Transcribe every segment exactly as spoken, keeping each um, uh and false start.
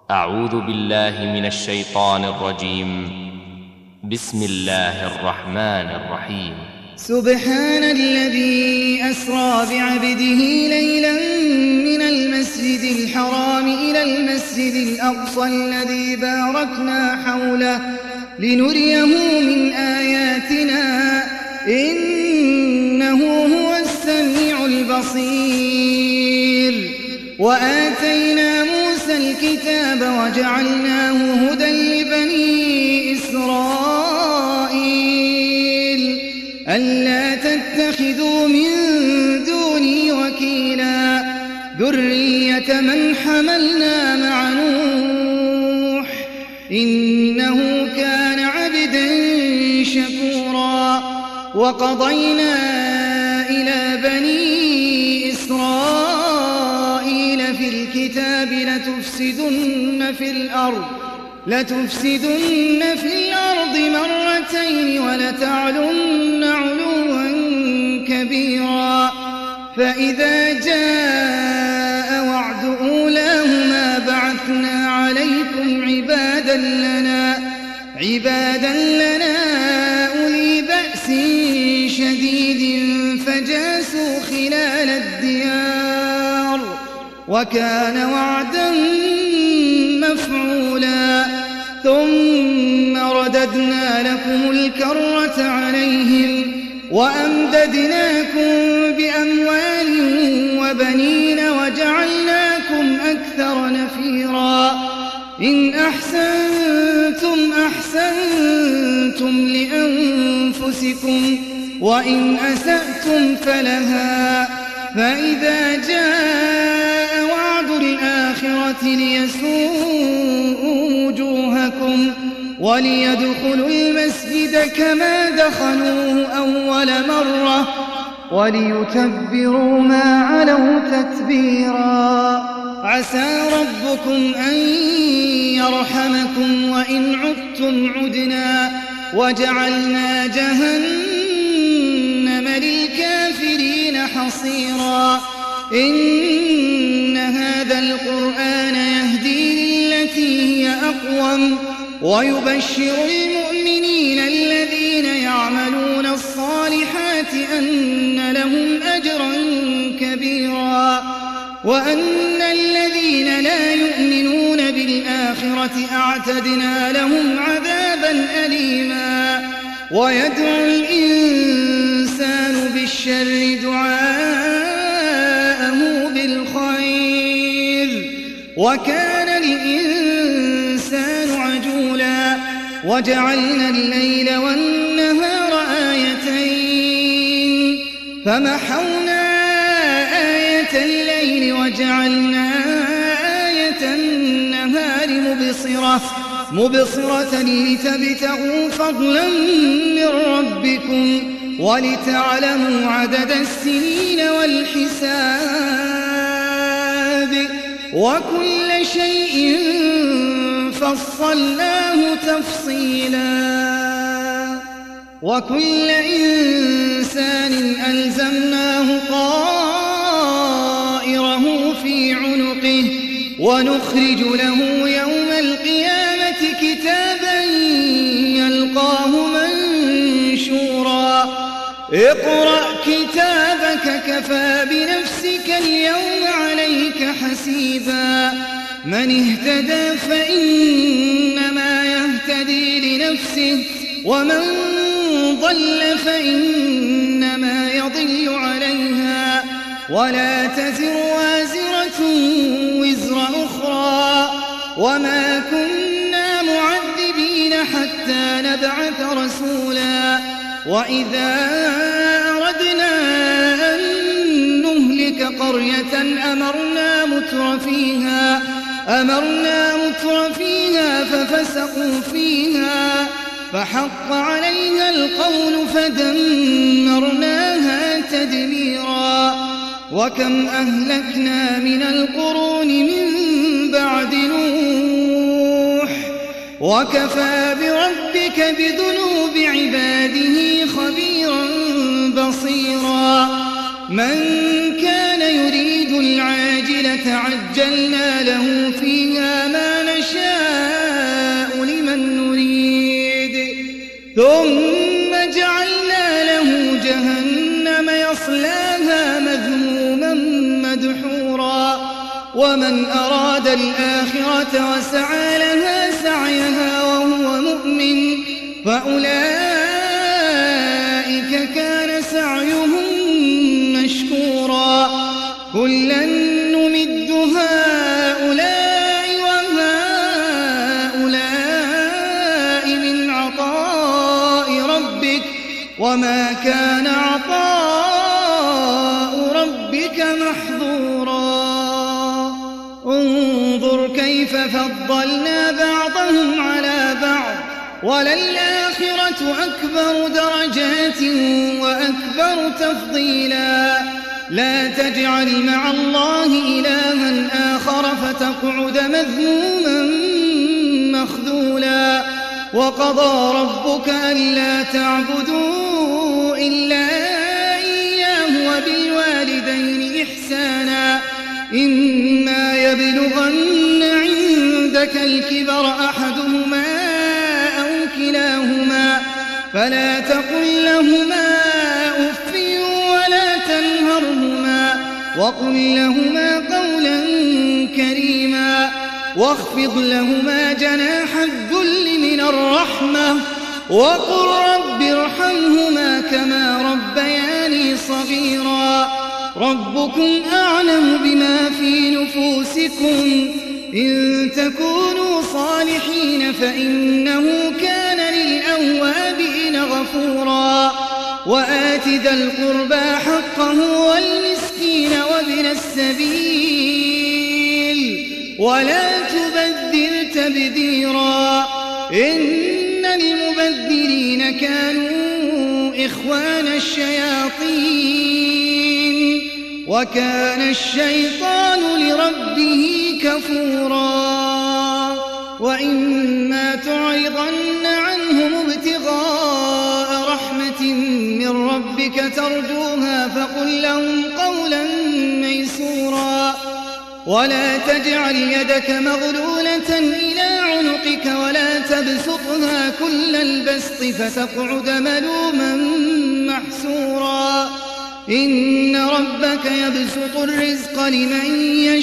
أعوذ بالله من الشيطان الرجيم. بسم الله الرحمن الرحيم. سبحان الذي أسرى بعبده ليلا من المسجد الحرام إلى المسجد الأقصى الذي باركنا حوله لنريه من آياتنا إنه هو السميع البصير. وآتينا موسى الكتاب وجعلناه هدى لبني إسرائيل ألا تتخذوا من دوني وكيلا ذرية من حملنا مع نوح إنه كان عبدا شكورا. وقضينا إلى بني إسرائيل في الكتاب لتفسدن في الأرض لتفسدن في الأرض مرتين ولتعلن علوا كبيرا. فإذا جاء وعد أولاهما بعثنا عليكم عبادا لنا عبادا لنا أولي بأس شديد فجاسوا خلال الديار وكان وعدا مفعولا. ثم رددنا لكم الكرة عليهم وأمددناكم بأموال وبنين وجعلناكم أكثر نفيرا. إن أحسنتم أحسنتم لأنفسكم وإن أسأتم فلها. فإذا جاء وعد الآخرة ليسوءوا وجوهكم وليدخلوا المسجد كما دخلوه أول مرة وليتبروا ما علوا تتبيرا. عسى ربكم أن يرحمكم وإن عدتم عدنا وجعلنا جهنم للكافرين حصيرا. إن هذا القرآن يهدي للتي هي أقوم ويبشر المؤمنين الذين يعملون الصالحات أن لهم أجرا كبيرا وأن الذين لا يؤمنون بالآخرة أعتدنا لهم عذابا أليما. ويدعو الإنسان بالشر دعاءه بالخير وكان الإنسان عجولا. وجعلنا الليل والنهار آيتين فمحونا آية الليل وجعلنا آية النهار مبصرة مبصرة لتبتغوا فضلا من ربكم ولتعلموا عدد السنين والحساب وكل شيء فصلناه تفصيلا. وكل إنسان ألزمناه طائره في عنقه ونخرج له يوم القيامة كتابا يلقاه منشورا. اقرأ كتابك كفى بنفسك اليوم عليك حسيبا. من اهتدى فإنما يهتدي لنفسه ومن ضل فإنما يضل عليها ولا تزر وازرة وزر أخرى وما كنا معذبين حتى نبعث رسولا. وإذا أردنا أن نهلك قرية أمرنا متر فيها أمرنا متر فيها ففسقوا فيها فحق عليها القول فدمرناها تدميرا. وكم أهلكنا من القرون من بعد نوح وكفى بربك بذنوب عباده خبيرا بصيرا. من كان يريد العاجلة عجلنا له فيها ما نشاء ثم جعلنا له جهنم يصلاها مذموما مدحورا ومن أراد الآخرة وسعى لها سعيها وهو مؤمن فأولئك كان سعيهم مشكورا كلا نمد هؤلاء وهؤلاء من عطاء ربك وما كان عطاء ربك محظورا انظر كيف فضلنا بعضهم على بعض وللآخرة أكبر درجات وأكبر تفضيلا لا تجعل مع الله إلها آخر فتقعد مذموما مخذولا وقضى ربك ألا تعبدوا إلا إياه وبالوالدين إحسانا إما يبلغن عندك الكبر أحدهما أو كلاهما فلا تقل لهما أف ولا تنهرهما وقل لهما قولا كريما واخفض لهما جناح الذل من الرحمة وقل رب ارحمهما كما ربياني صغيرا ربكم أعلم بما في نفوسكم إن تكونوا صالحين فإنه كان للأوابين غفورا وآت ذا القربى حقه والمسكين وابن السبيل ولا تبذر تبذيرا إن المبذرين كانوا إخوان الشياطين وكان الشيطان لربه كفورا وإما تعرضن عنهم ابتغاء رحمة من ربك ترجوها فقل لهم قولا ميسورا ولا تجعل يدك مغلولة إلى عنقك ولا تبسطها كل البسط فتقعد ملوما محسورا إن ربك يبسط الرزق لمن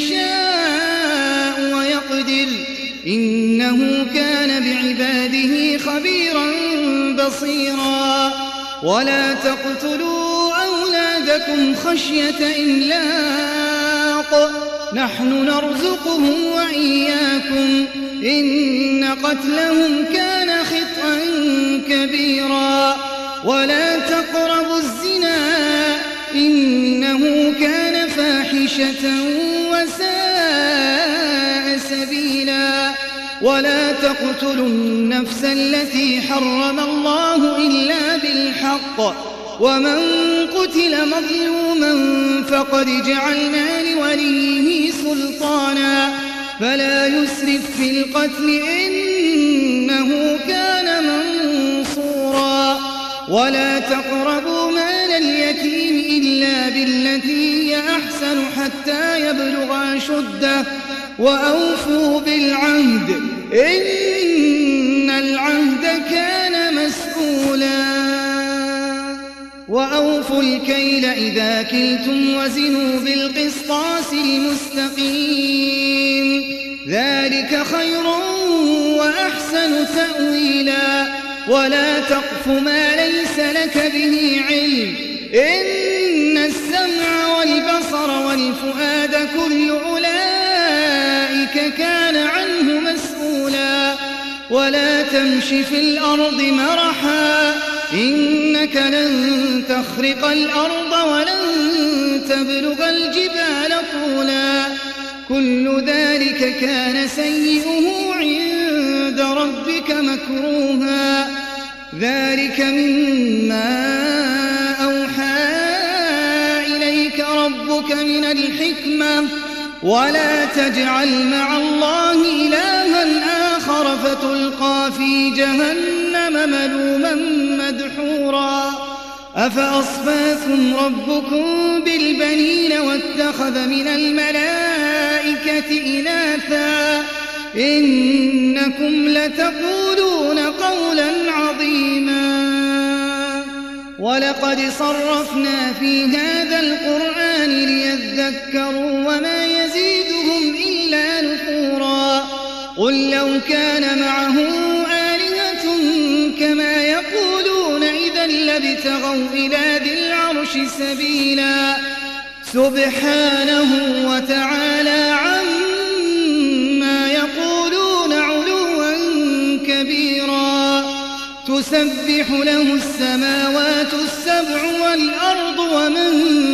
يشاء ويقدر إنه كان بعباده خبيرا بصيرا ولا تقتلوا أولادكم خشية إملاق نحن نرزقهم وإياكم إن قتلهم كان خطأ كبيرا ولا تقربوا الزنا إنه كان فاحشة وساء سبيلا ولا تقتلوا النفس التي حرم الله إلا بالحق ومن قتل مظلوما فقد جعلنا لوليه سلطانا فلا يسرف في القتل إنه كان منصورا ولا تقربوا مال اليتيم إلا بالتي هي أحسن حتى يبلغ أشده وأوفوا بالعهد إن العهد كان مسؤولا وأوفوا الكيل إذا كلتم وزنوا بالقسطاس المستقيم ذلك خير وأحسن تأويلا ولا تقف ما ليس لك به علم إن السمع والبصر والفؤاد كل أولئك كان عنه مسؤولا ولا تمش في الأرض مرحا إنك لن تخرق الأرض ولن تبلغ الجبال طولا كل ذلك كان سيئه عند ربك مكروها ذلك مما أوحى إليك ربك من الحكمة ولا تجعل مع الله إلها آخر فتلقى في جهنم ملوما مدحورا أفأصفاكم ربكم بالبنين واتخذ من الملائكة إناثا إنكم لتقولون قولا عظيما ولقد صرفنا في هذا القرآن ليذكروا وما يزيدهم إلا نفورا قل لو كان معه آلهة كما يقولون إذا لابتغوا إلى ذي العرش سبيلا سبحانه وتعالى عما يقولون علوا كبيرا تسبح له السماوات السبع والأرض ومن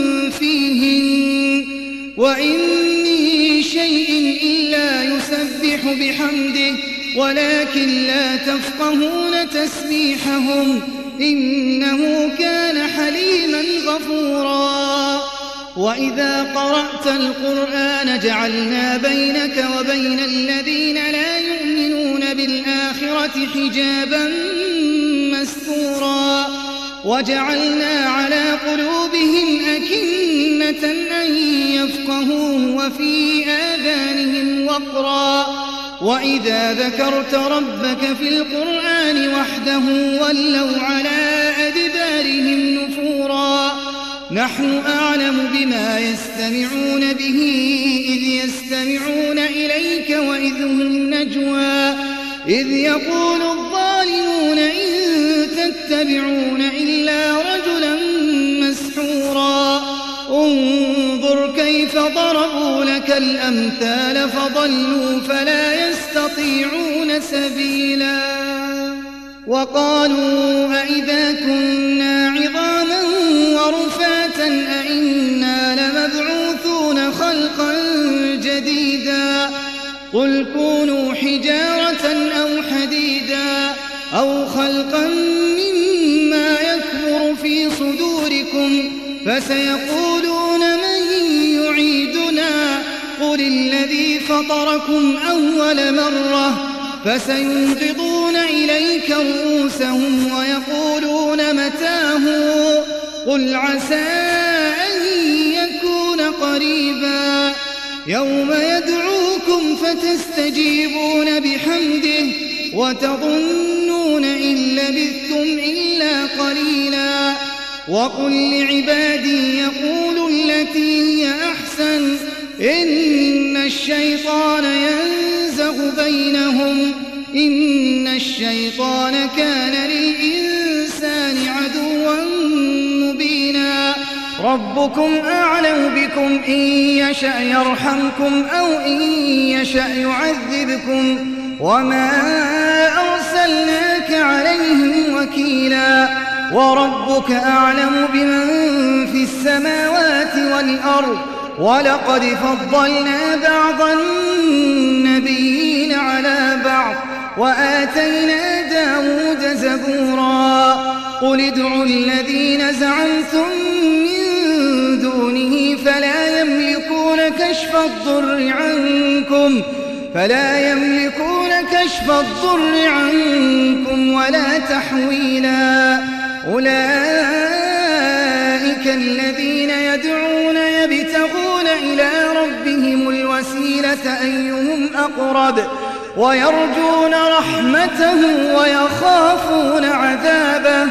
فيهن وإن من شيء إلا يسبح بحمده ولكن لا تفقهون تسبيحهم إنه كان حليما غفورا وإذا قرأت القرآن جعلنا بينك وبين الذين لا يؤمنون بالآخرة حجابا مستورا وجعلنا على قلوبهم أكنة أن يفقهوه وفي آذانهم وقرا وإذا ذكرت ربك في القرآن وحده ولوا على أدبارهم نفورا نحن أعلم بما يستمعون به إذ يستمعون إليك وإذ هم نجوى إذ يقول الظالمون إن تتبعون إلا رجلا مسحورا انظر كيف ضربوا لك الأمثال فضلوا فلا يستطيعون سبيلا وقالوا أئذا كنا عظاما ورفاتا أئنا لمبعوثون خلقا جديدا قل كونوا حجارة أو حديدا أو خلقا مما يكبر في صدوركم فسيقولون من يعيدنا قل الذي فطركم أول مرة فسينغضون إليك رؤوسهم ويقولون متاه قل عسى أن يكون قريبا يوم يدعوكم فتستجيبون بحمده وتظنون إن لبثتم إلا قليلا وقل لعبادي يقولوا التي هي أحسن إن الشيطان ينزغ بينهم إن الشيطان كان للإنسان عدوا مبينا ربكم أعلم بكم إن يشأ يرحمكم أو إن يشأ يعذبكم وما أرسلناك عليهم وكيلا وربك أعلم بمن في السماوات والأرض ولقد فضلنا بعض النبيين على بعض وآتينا داود زبورا قل ادعوا الذين زعمتم من دونه فلا يملكون كشف الضر عنكم فلا يملكون كشف الضر عنكم ولا تحويلا أولئك الذين يدعون يبتغون إلى ربهم الوسيلة أيهم أقرب ويرجون رحمته ويخافون عذابه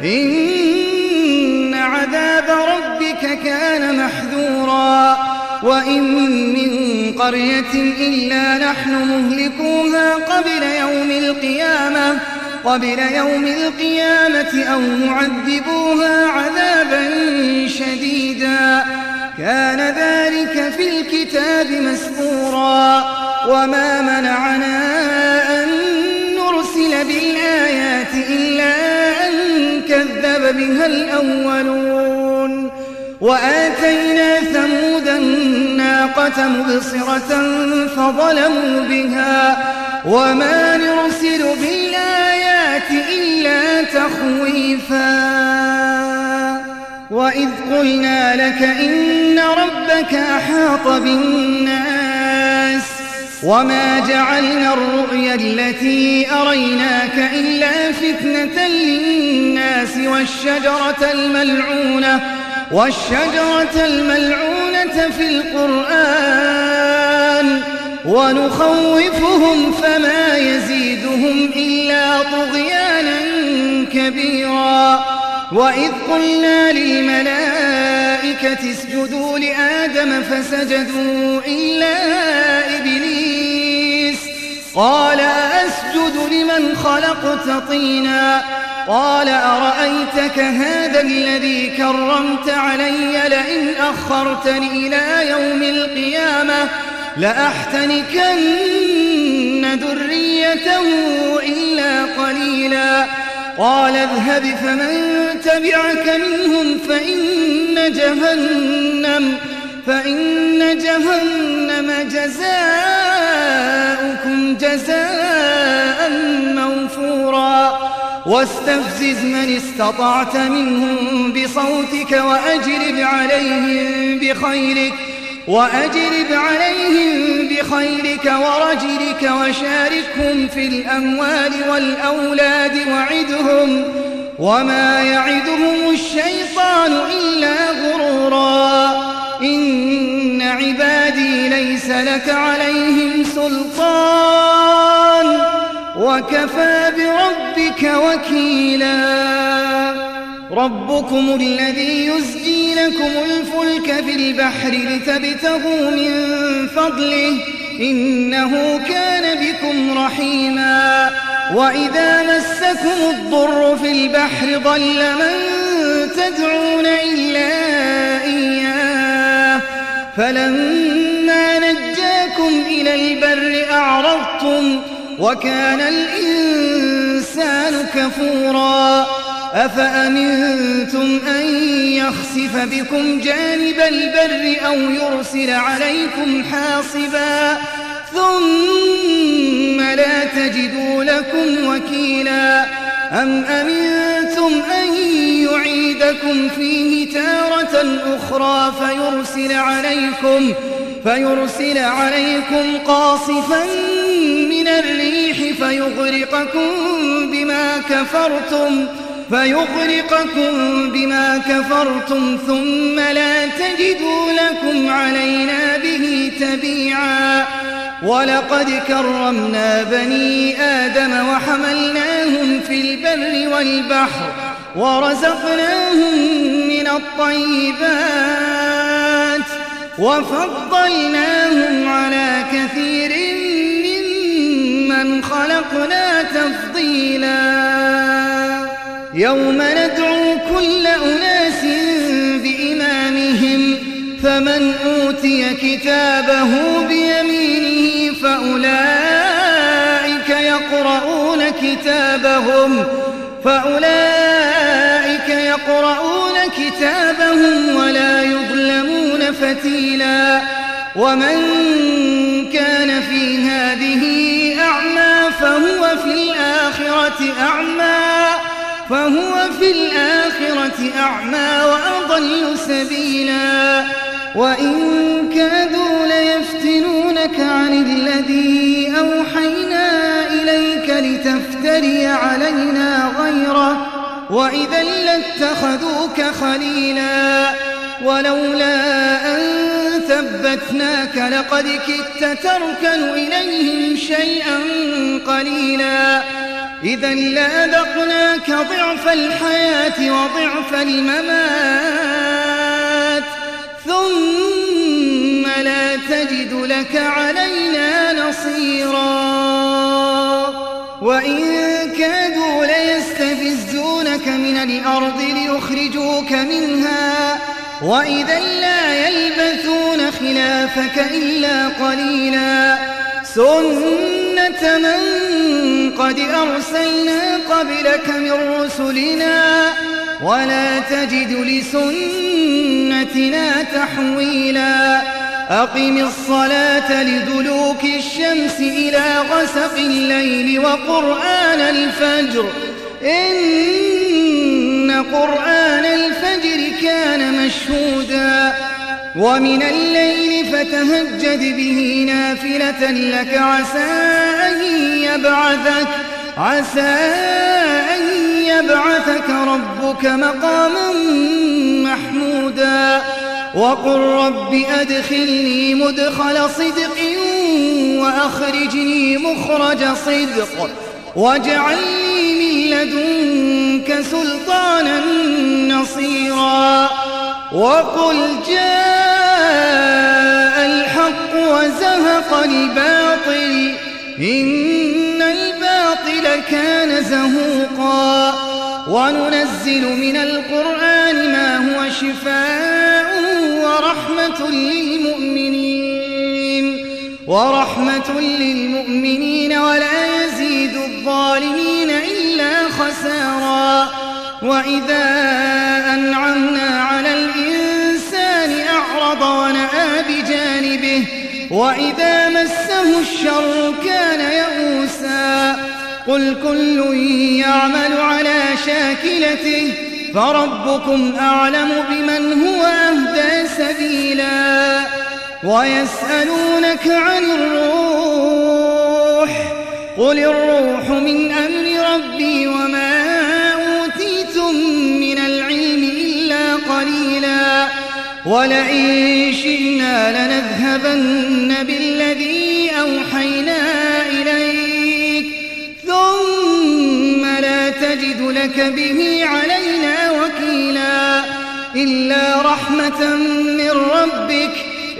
إن عذاب ربك كان محذورا وإن من قرية إلا نحن مهلكوها قبل يوم القيامة قبل يوم القيامة أو معذبوها عذابا شديدا كان ذلك في الكتاب مسطورا وما منعنا أن نرسل بالآيات إلا أن كذب بها الأولون وآتينا ثمود الناقة مبصرة فظلموا بها وما نرسل بالآيات إلا تخويفا وإذ قلنا لك إن ربك أحاط بالناس وما جعلنا الرؤيا التي أريناك إلا فتنة للناس والشجرة الملعونة والشجرة الملعونة في القرآن ونخوفهم فما يزيدهم إلا طغيانا كبيرا وإذ قلنا للملائكة اسجدوا لآدم فسجدوا إلا إبليس قال أسجد لمن خلقت طينا قال أرأيتك هذا الذي كرمت علي لئن أخرتني إلى يوم القيامة لأحتنكن ذريته إلا قليلا قال اذهب فمن تبعك منهم فإن جهنم فإن جهنم جزاؤكم جزاء موفورا واستفزز من استطعت منهم بصوتك وأجلب عليهم بخيلك وأجلب عليهم بخيلك ورجلك وشاركهم في الأموال والأولاد وعدهم وما يعدهم الشيطان إلا غرورا إن عبادي ليس لك عليهم سلطان وكفى بربك وكيلا ربكم الذي يزجي لكم الفلك في البحر لتبتغوا من فضله إنه كان بكم رحيما وإذا مسكم الضر في البحر ضل من تدعون إلا إياه فلما نجاكم إلى البر أعرضتم وكان الإنسان كفورا أفأمنتم أن يخسف بكم جانب البر أو يرسل عليكم حاصبا ثم لا تجدوا لكم وكيلا أم أمنتم أن يعيدكم فيه تارة أخرى فيرسل عليكم فيرسل عليكم قاصفا من الريح فيغرقكم بما كفرتم فيغرقكم بما كفرتم ثم لا تجدوا لكم علينا به تبيعا ولقد كرمنا بني آدم وحملناهم في البر والبحر ورزقناهم من الطيبات وفضلناهم على كثير ممن خلقنا تفضيلا يوم ندعو كل أناس بإمامهم فمن أوتي كتابه بيمينه فأولئك يقرؤون كتابهم فأولئك يقرؤون كتابهم ولا يظلمون فتيلا ومن كان في هذه أعمى فهو في الآخرة أعمى فهو في الآخرة أعمى وأضل سبيلا وإن كادوا ليفتنونك عن الذي أوحينا إليك لتفتري علينا غيره وإذا لاتخذوك خليلا ولولا أن ثبتناك لقد كدت تركن إليهم شيئا قليلا إذا لأذقناك ضعف الحياة وضعف الممات ثم لا تجد لك علينا نصيرا وإن كادوا ليستفزونك من الأرض ليخرجوك منها وإذا لا يلبثون خلافك إلا قليلا سنة من قد أرسلنا قبلك من رسلنا ولا تجد لسنتنا تحويلا أقم الصلاة لدلوك الشمس إلى غسق الليل وقرآن الفجر إن قرآن الفجر كان مشهودا ومن الليل فتهجد به نافلة لك عسى أن يبعثك عسى أن يبعثك ربك مقاما محمودا وقل رب أدخلني مدخل صدق وأخرجني مخرج صدق واجعل لي من لدنك سلطانا نصيرا وقل جاء الحق وزهق الباطل إن الباطل كان زهوقا وننزل من القرآن ما هو شفاء ورحمة للمؤمنين ورحمة للمؤمنين ولا يزيد الظالمين إلا خسارا وإذا أنعمنا على الإنسان أعرض ونأى بجانبه وإذا مسه الشر كان يئوسا قل كل يعمل على شاكلته فربكم أعلم بمن هو أهدى سبيلا ويسألونك عن الروح قل الروح من أمر ربي وما أوتيتم من العلم إلا قليلا ولئن شئنا لنذهبن بالذي أوحينا إليك ثم لا تجد لك به علينا وكيلا إلا رحمة من ربك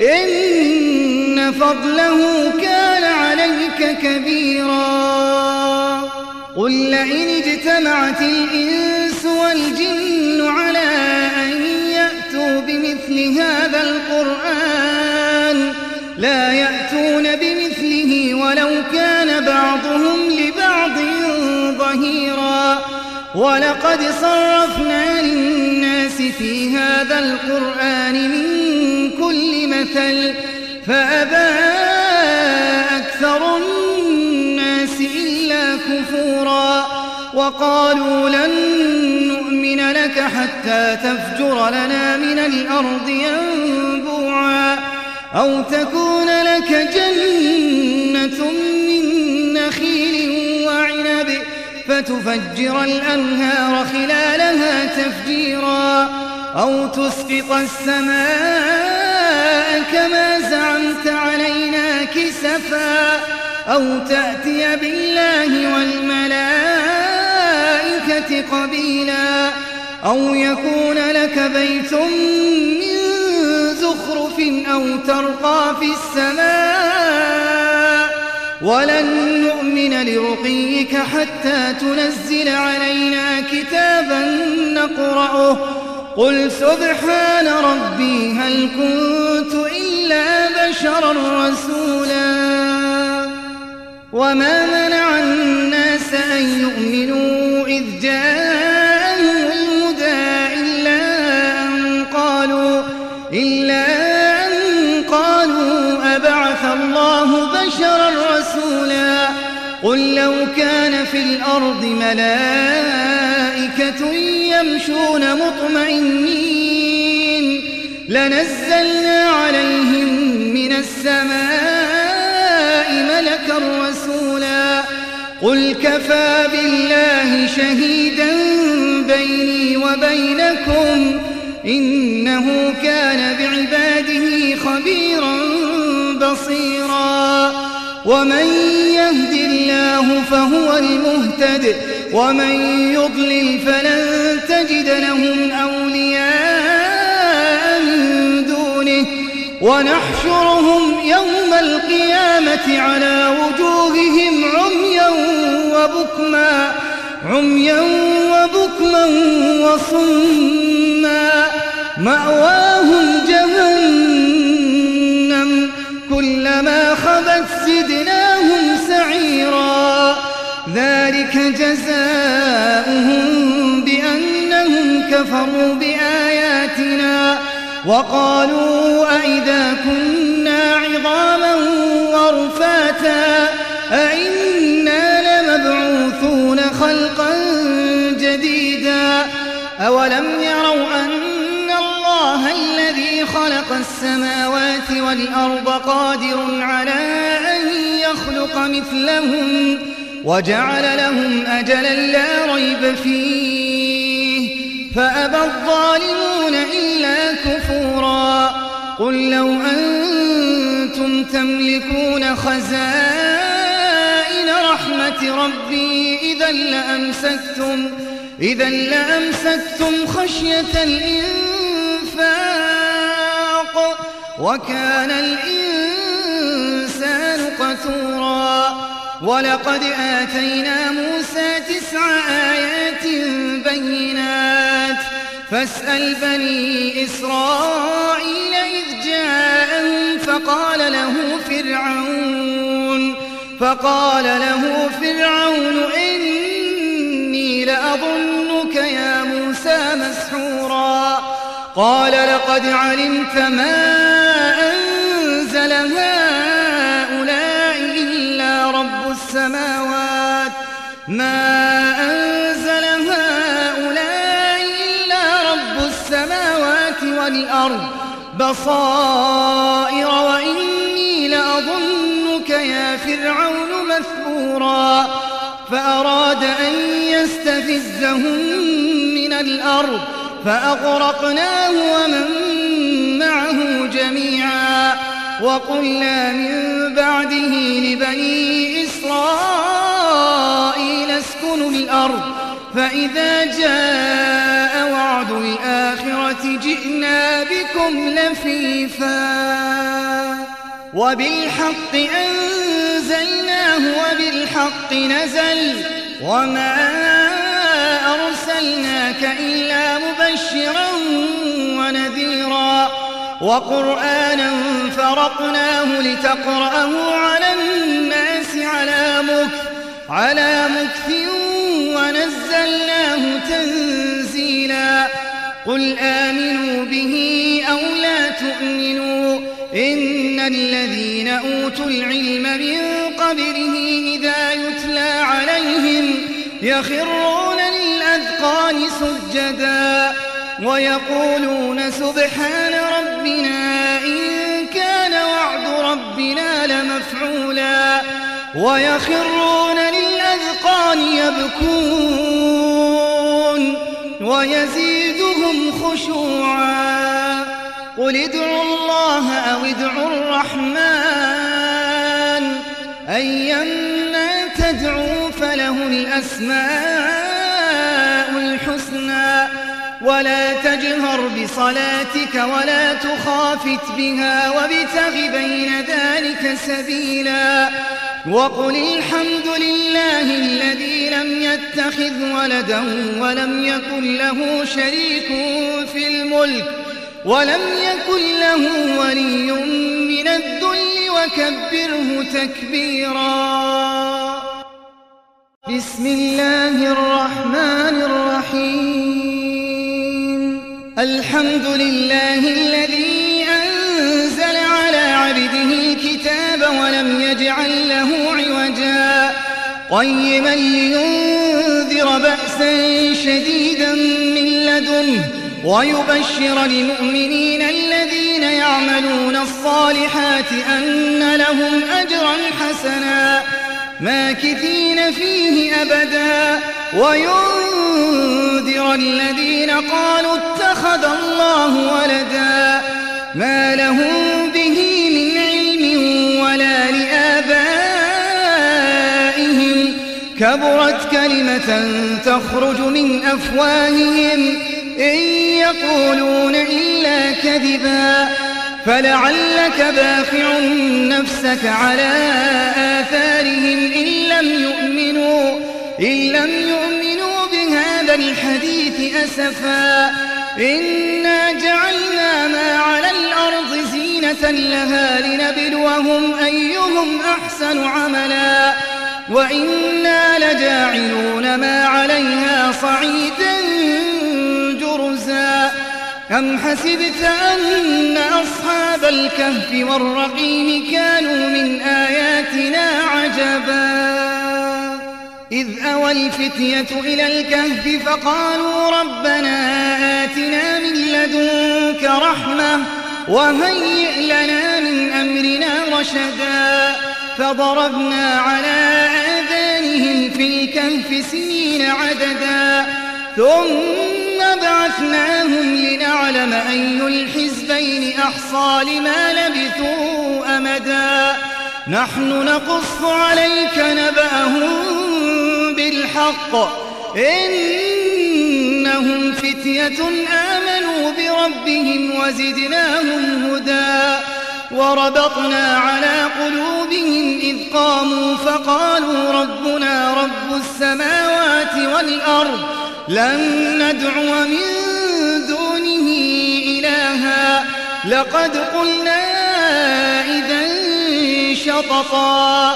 إن فضله كان عليك كبيرا قل لئن اجتمعت الإنس والجن على أن يأتوا بمثل هذا القرآن لا يأتون بمثله ولو كان بعضهم لبعض ظهيرا ولقد صرفنا للناس في هذا القرآن من كل مثل فأبى أكثر الناس إلا كفورا وقالوا لن نؤمن لك حتى تفجر لنا من الأرض ينبوعا أو تكون لك جنة من نخيل وعنب فتفجر الأنهار خلالها تفجيرا أو تسقط السماء كما زعمت علينا كسفا أو تأتي بالله والملائكة قبيلا أو يكون لك بيت من زخرف أو ترقى في السماء ولن نؤمن لرقيك حتى تنزل علينا كتابا نقرأه قل سبحان ربي هل كنت إلا بشرا رسولا وما منع الناس أن يؤمنوا إذ جاءهم الهدى إلا أن قالوا إلا أن قالوا أبعث الله بشرا رسولا قل لو كان في الأرض ملائكة يمشون مطمئنين لنزلنا عليهم من السماء ملكا رسولا قل كفى بالله شهيدا بيني وبينكم إنه كان بعباده خبيرا بصيرا ومن يهد الله فهو المهتد ومن يضلل فلن تجد لهم أولياء من دونه ونحشرهم يوم القيامة على وجوههم عميا وبكما عميا وبكما وصما مأواهم جهنم كلما خبت زدناهم سعيرا ذلك جزاؤهم بأنهم كفروا بآياتنا وقالوا أئذا كنا عظاما ورفاتا أئنا لمبعوثون خلقا جديدا أولم يروا أن الله الذي خلق السماوات والأرض قادر على أن يخلق مثلهم وجعل لهم أجلا لا ريب فيه فأبى الظالمون إلا كفورا قل لو أنتم تملكون خزائن رحمة رحمة ربي إذا لأمسكتم إذا لأمسكتم خشية الإنفاق وكان الإنسان قتورا ولقد آتينا موسى تسع آيات بينات فاسأل بني إسرائيل إذ جاءهم فقال له فرعون فقال له فرعون إني لأظنك يا موسى مسحورا قال لقد علمت ما أنزل هؤلاء إلا رب السماوات ما أنزل هؤلاء إلا رب السماوات والأرض بصائر وإني لأظنك يا فرعون مثبورا فأراد أن يستفزهم من الأرض فأغرقناه ومن معه جميعا وقلنا من بعده لبني إسرائيل اسكنوا الأرض فإذا جاء وعد الآخرة جئنا بكم لفيفا وبالحق أنزلناه وبالحق نزل وما أرسلناك إلا مبشرا ونذيرا وقرآنا فرقناه لتقرأه على الناس على مكث على مكث ونزلناه تنزيلا قل آمنوا به أو لا تؤمنوا إن الذين أوتوا العلم من قبله إذا يتلى عليهم يخرون للأذقان سجدا ويقولون سبحان ربنا إن كان وعد ربنا لمفعولا ويخرون للأذقان يبكون ويزيدهم خشوعا قل ادعوا الله أو ادعوا الرحمن أيما تدعوا فله الأسماء الحسنى ولا تجهر بصلاتك ولا تخافت بها وابتغ بين ذلك سبيلا وقل الحمد لله الذي لم يتخذ ولدا ولم يكن له شريك في الملك ولم يكن له ولي من الذل وكبره تكبيرا بسم الله الرحمن الرحيم الحمد لله الذي أنزل على عبده الكتاب ولم يجعل له عوجا قيما لينذر بأسا شديدا من لدنه ويبشر المؤمنين الذين يعملون الصالحات أن لهم أجرا حسنا ماكثين فيه أبدا وينذر الذين قالوا اتخذ الله ولدا ما لهم به من علم ولا لآبائهم كبرت كلمة تخرج من أفواههم إن يقولون إلا كذبا فلعلك باخع نفسك على آثارهم إن لم يؤمنوا إن لم يؤمنوا بهذا الحديث أسفا إنا جعلنا ما على الأرض زينة لها لنبلوهم أيهم أحسن عملا وإنا لجاعلون ما عليها صعيدا جرزا أم حسبت أن أصحاب الكهف والرقيم كانوا من آياتنا عجبا إذ أوى الفتية إلى الكهف فقالوا ربنا آتنا من لدنك رحمة وهيئ لنا من أمرنا رشدا فضربنا على آذانهم في الكهف سنين عددا ثم بعثناهم لنعلم أي الحزبين أحصى لما لبثوا أمدا نحن نقص عليك نبأهم بالحق إنهم فتية آمنوا بربهم وزدناهم هدى وربطنا على قلوبهم إذ قاموا فقالوا ربنا رب السماوات والأرض لن ندعو من دونه إلها لقد قلنا إذا شططا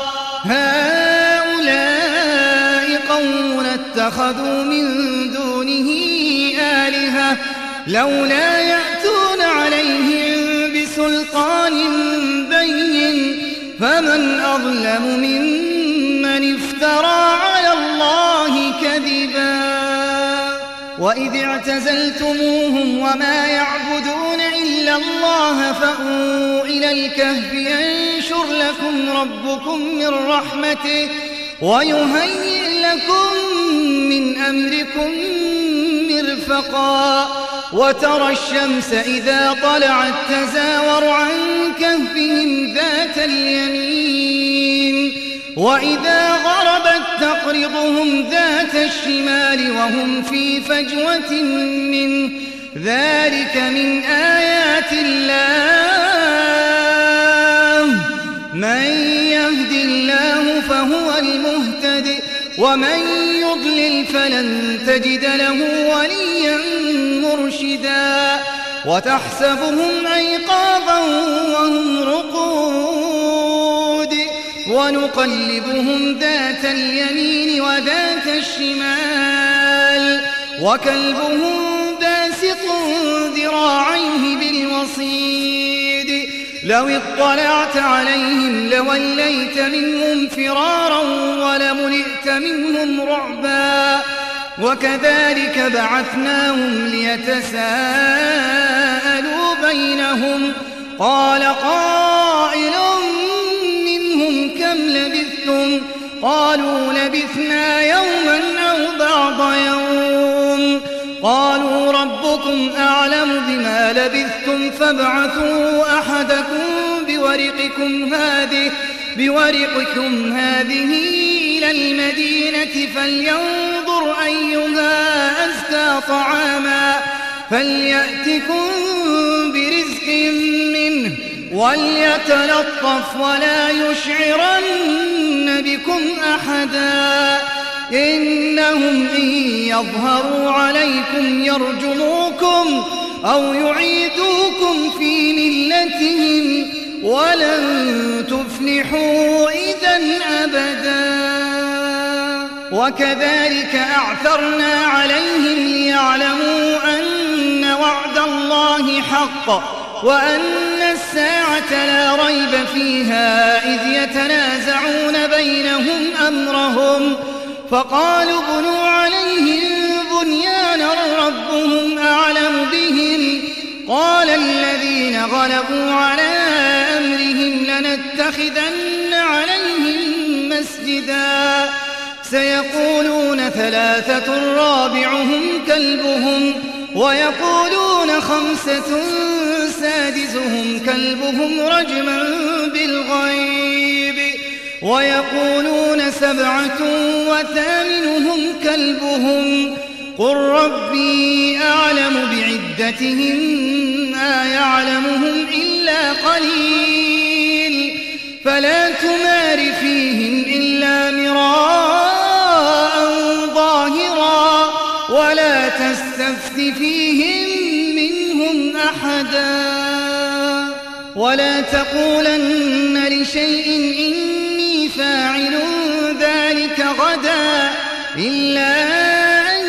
هؤلاء قومنا اتخذوا من دونه آلهة لولا يأتون عليهم بسلطان بين فمن أظلم ممن افترى على الله كذبا وإذ اعتزلتموهم وما يعبدون إلا الله فأووا إلى الكهف ينشر لكم ربكم من رحمته ويهيئ لكم من أمركم مرفقا وترى الشمس إذا طلعت تزاور عن كهفهم ذات اليمين وإذا غربت تقرضهم ذات الشمال وهم في فجوة منه ذلك من آيات الله من يهد الله فهو المهتد ومن يضلل فلن تجد له وليا مرشدا وتحسبهم أيقاظا وهم رقود ونقلبهم ذات اليمين وذات الشمال وكلبهم باسط ذراعيه بالوصيد لو اطلعت عليهم لوليت منهم فرارا ولملئت منهم رعبا وكذلك بعثناهم ليتساءلوا بينهم قال قائل منهم كم لبثتم قالوا لبثنا يوما أو بعض يوم قالوا ربكم أعلم بما لبثتم فابعثوا أحدكم بورقكم هذه بورقكم هذه إلى المدينة فلينظر أيها أزكى طعاما فليأتكم برزق منه وليتلطف ولا يشعرن بكم أحدا إنهم إن يظهروا عليكم يرجموكم أو يعيدوكم في ملتهم ولن تفلحوا إذا أبدا وكذلك أعثرنا عليهم ليعلموا أن وعد الله حق وأن الساعة لا ريب فيها إذ يتنازعون بينهم أمرهم فقالوا ابنوا عليهم بنيانا ربهم أعلم بهم قال الذين غلبوا على أمرهم لنتخذن عليهم مسجدا سيقولون ثلاثة رابعهم كلبهم ويقولون خمسة سادسهم كلبهم رجما بالغيب ويقولون سبعة وثامنهم كلبهم قل ربي أعلم بعدتهم ما يعلمهم إلا قليل فلا تمار فيهم إلا مراء ظاهرا ولا تستفت فيهم منهم أحدا ولا تقولن لشيء إني فاعل ذلك غدا إلا أن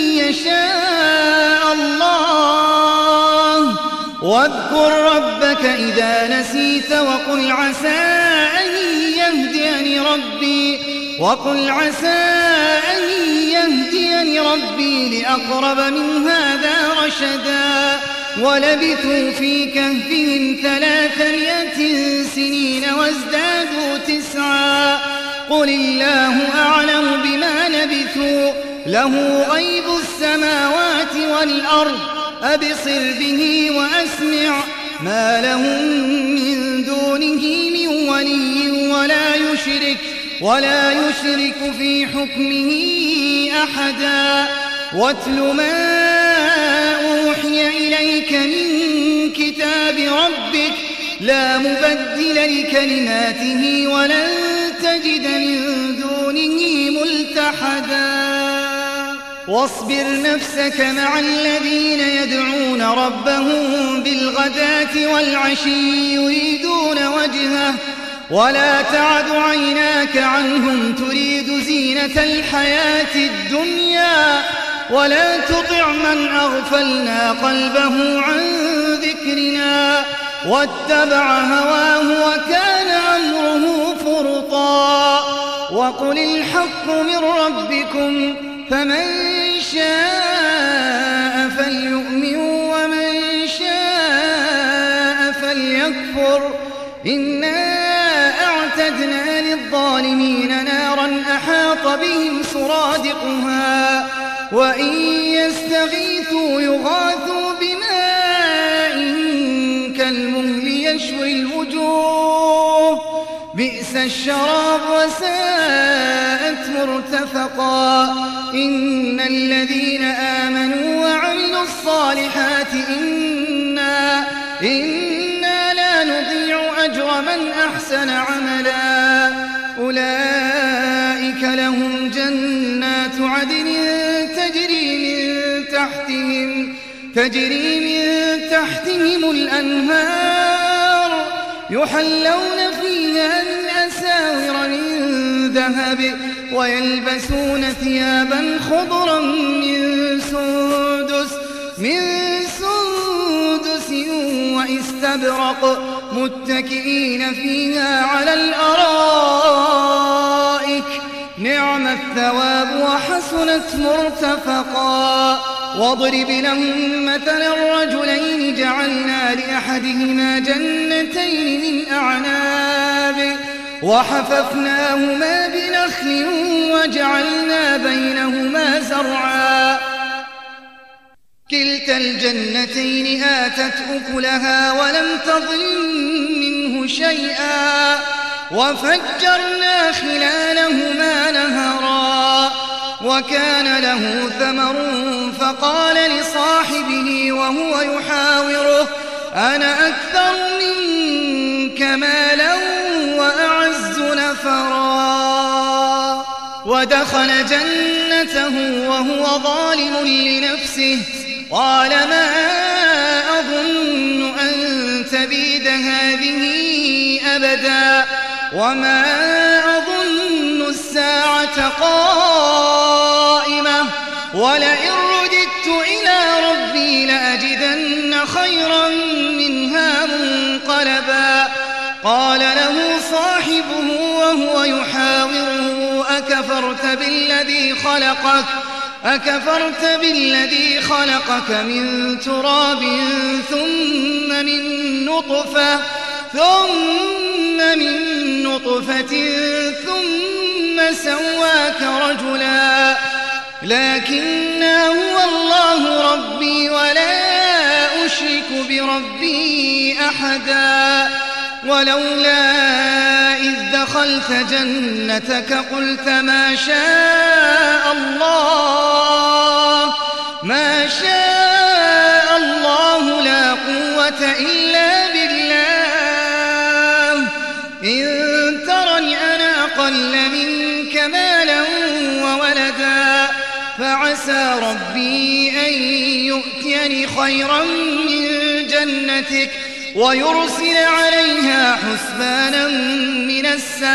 يشاء الله واذكر ربك إذا نسيت وقل عسى أن يهديني ربي وقل عسى أن يهديني ربي لأقرب من هذا رشدا ولبثوا في كهفهم ثلاثمائة سنين وازدادوا تسعا قل الله أعلم بما لبثوا له غيب السماوات والأرض أبصر به وأسمع ما لهم من دونه من ولي ولا يشرك ولا يشرك في حكمه أحدا واتل ما أوحي إليك من كتاب ربك لا مبدل لكلماته ولن تجد من دونه ملتحدا واصبر نفسك مع الذين يدعون ربهم بالغداة والعشي يريدون وجهه ولا تعد عيناك عنهم تريد زينة الحياة الدنيا ولا تطع من أغفلنا قلبه عن ذكرنا واتبع هواه وكان أمره فرطا وقل الحق من ربكم فمن شاء فليؤمن ومن شاء فليكفر إنا أعتدنا للظالمين نارا أحاط بهم سرادقها وإن يستغيثوا يغاثوا بماء كالمهل يشوي الوجوه بئس الشراب وساءت مرتفقا إن الذين آمنوا وعملوا الصالحات إنا, إنا لا نضيع أجر من أحسن عملا أولئك لهم جنات عدن تجري من تحتهم تجري من تحتهم الأنهار يحلون فيها من أساور من ذهب ويلبسون ثيابا خضرا من سندس من سندس واستبرق متكئين فيها على الأرائك نعم الثواب وحسنت مرتفقا واضرب لهم مثلا الرجلين جعلنا لأحدهما جنتين من أعناب وحففناهما بنخل وجعلنا بينهما زرعا كلتا الجنتين آتت أكلها ولم تظلم منه شيئا وفجرنا خلالهما نهرا وكان له ثمر فقال لصاحبه وهو يحاوره أنا أكثر منك مالا وأعز نفرا ودخل جنته وهو ظالم لنفسه قال ما أظن أن تبيد هذه أبدا وما أظن الساعة قائمة ولئن رددت إلى ربي لأجدن خيرا منها منقلبا قال له صاحبه وهو يحاوره أكفرت بالذي خلقك أكفرت بالذي خلقك من تراب ثم من نطفة ثم من نطفة ثم سواك رجلا لكن هو الله ربي ولا أشرك بربي أحدا ولولا إذ دخلت جنتك قلت ما شاء الله ما شاء الله لا قوة إلا بالله إن ترني أنا أقل منك مالا وولدا فعسى ربي أن يؤتيني خيرا من جنتك ويرسل عليها حسبانا من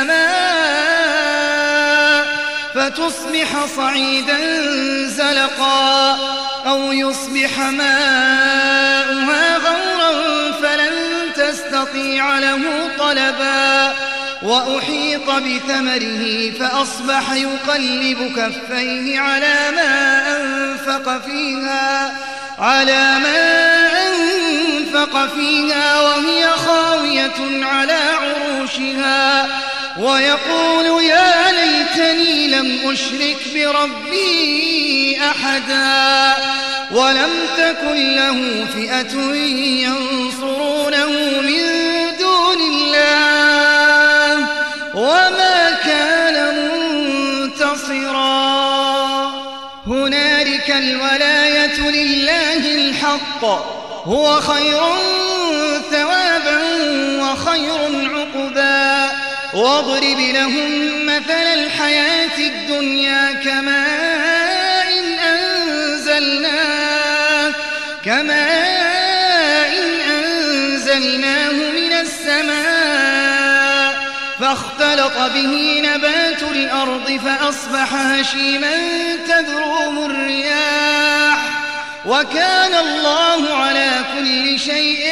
السماء فتصبح صعيدا زلقا أو يصبح ماؤها غورا فلن تستطيع له طلبا وأحيط بثمره فأصبح يقلب كفيه على ما أنفق فيها على ما أنفق فيها وهي خاوية على عروشها ويقول يا ليتني لم أشرك بربي أحدا ولم تكن له فئة ينصرونه من دون الله وما كان منتصرا. هنالك الولاية لله الحق، هو خير ثوابا وخير عقبا. واضرب لهم مثل الحياة الدنيا كماء إن أنزلناه كماء إن أنزلناه من السماء فاختلط به نبات الأرض فأصبح هشيما تذروه الرياح وكان الله على كل شيء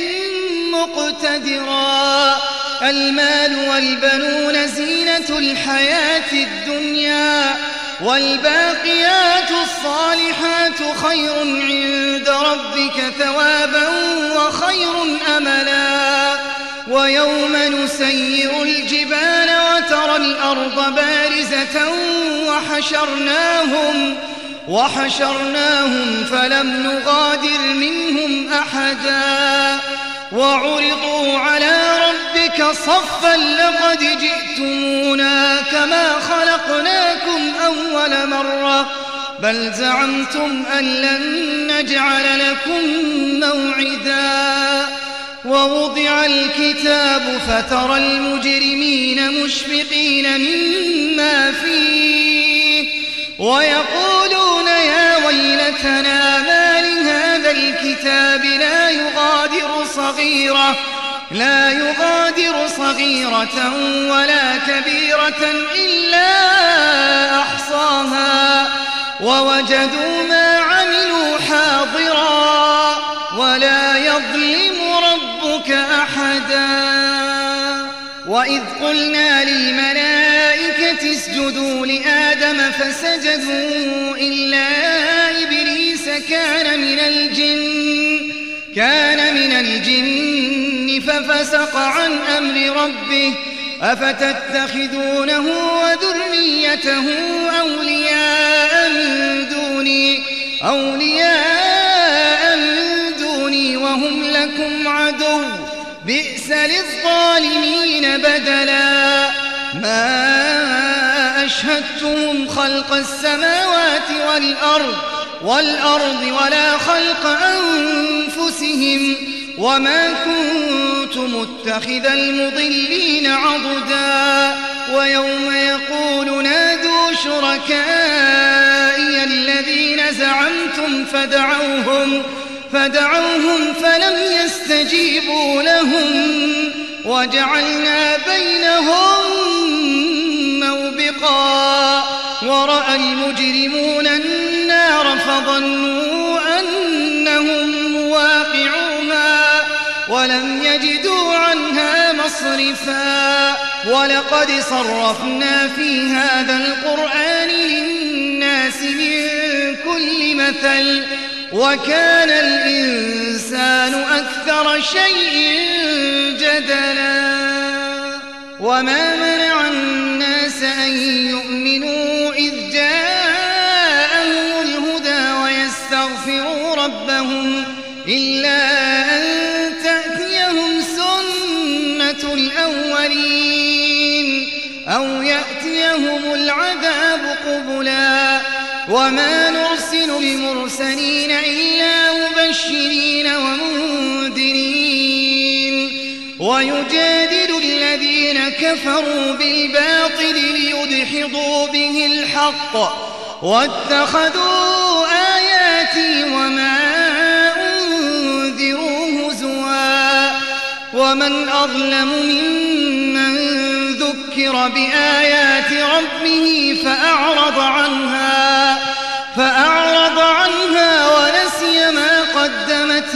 مقتدرا. المال والبنون زينة الحياة الدنيا والباقيات الصالحات خير عند ربك ثوابا وخير أملا. ويوم نسير الجبال وترى الأرض بارزة وحشرناهم وحشرناهم فلم نغادر منهم أحدا وعرضوا على ربك صفا لقد جئتمونا كما خلقناكم أول مرة بل زعمتم أن لن نجعل لكم موعدا. ووضع الكتاب فترى المجرمين مشفقين مما فيه ويقولون يا ويلتنا ما لهذا الكتاب لا يغادر صغيرة لا يغادر صغيرة ولا كبيرة إلا أحصاها ووجدوا ما عملوا حاضرا ولا يظلم ربك أحدا. وإذ قلنا للملائكة اسجدوا لآدم فسجدوا إلا إبليس كان من الجن كان من الجن ففسق عن أمر ربه أفتتخذونه وذريته أولياء من دوني أولياء من دوني وهم لكم عدو بئس للظالمين بدلا. ما أشهدتهم خلق السماوات والأرض والأرض ولا خلق أنفسهم وما كنت متخذ المضلين عضدا. ويوم يقول نادوا شركائي الذين زعمتم فدعوهم فدعوهم فلم يستجيبوا لهم وجعلنا بينهم موبقا. ورأى المجرمون النار فظنوا أنهم مواقعوها ولم يجدوا عنها مصرفا. ولقد صرفنا في هذا القرآن للناس من كل مثل وكان الإنسان أكثر شيء جدلا. وما منع الناس أن يؤمنوا إذ جاءهم الهدى ويستغفروا ربهم إلا أن تأتيهم سنة الأولين أو يأتيهم العذاب قبلا. وما نرسل المرسلين إلا مبشرين ومنذرين ويجادل الذين كفروا بالباطل ليدحضوا به الحق واتخذوا آياتي وما أنذروا هزوا. ومن أظلم ممن ذكر بآيات ربه فأعرض عنها فأعرض عنها ونسي ما قدمت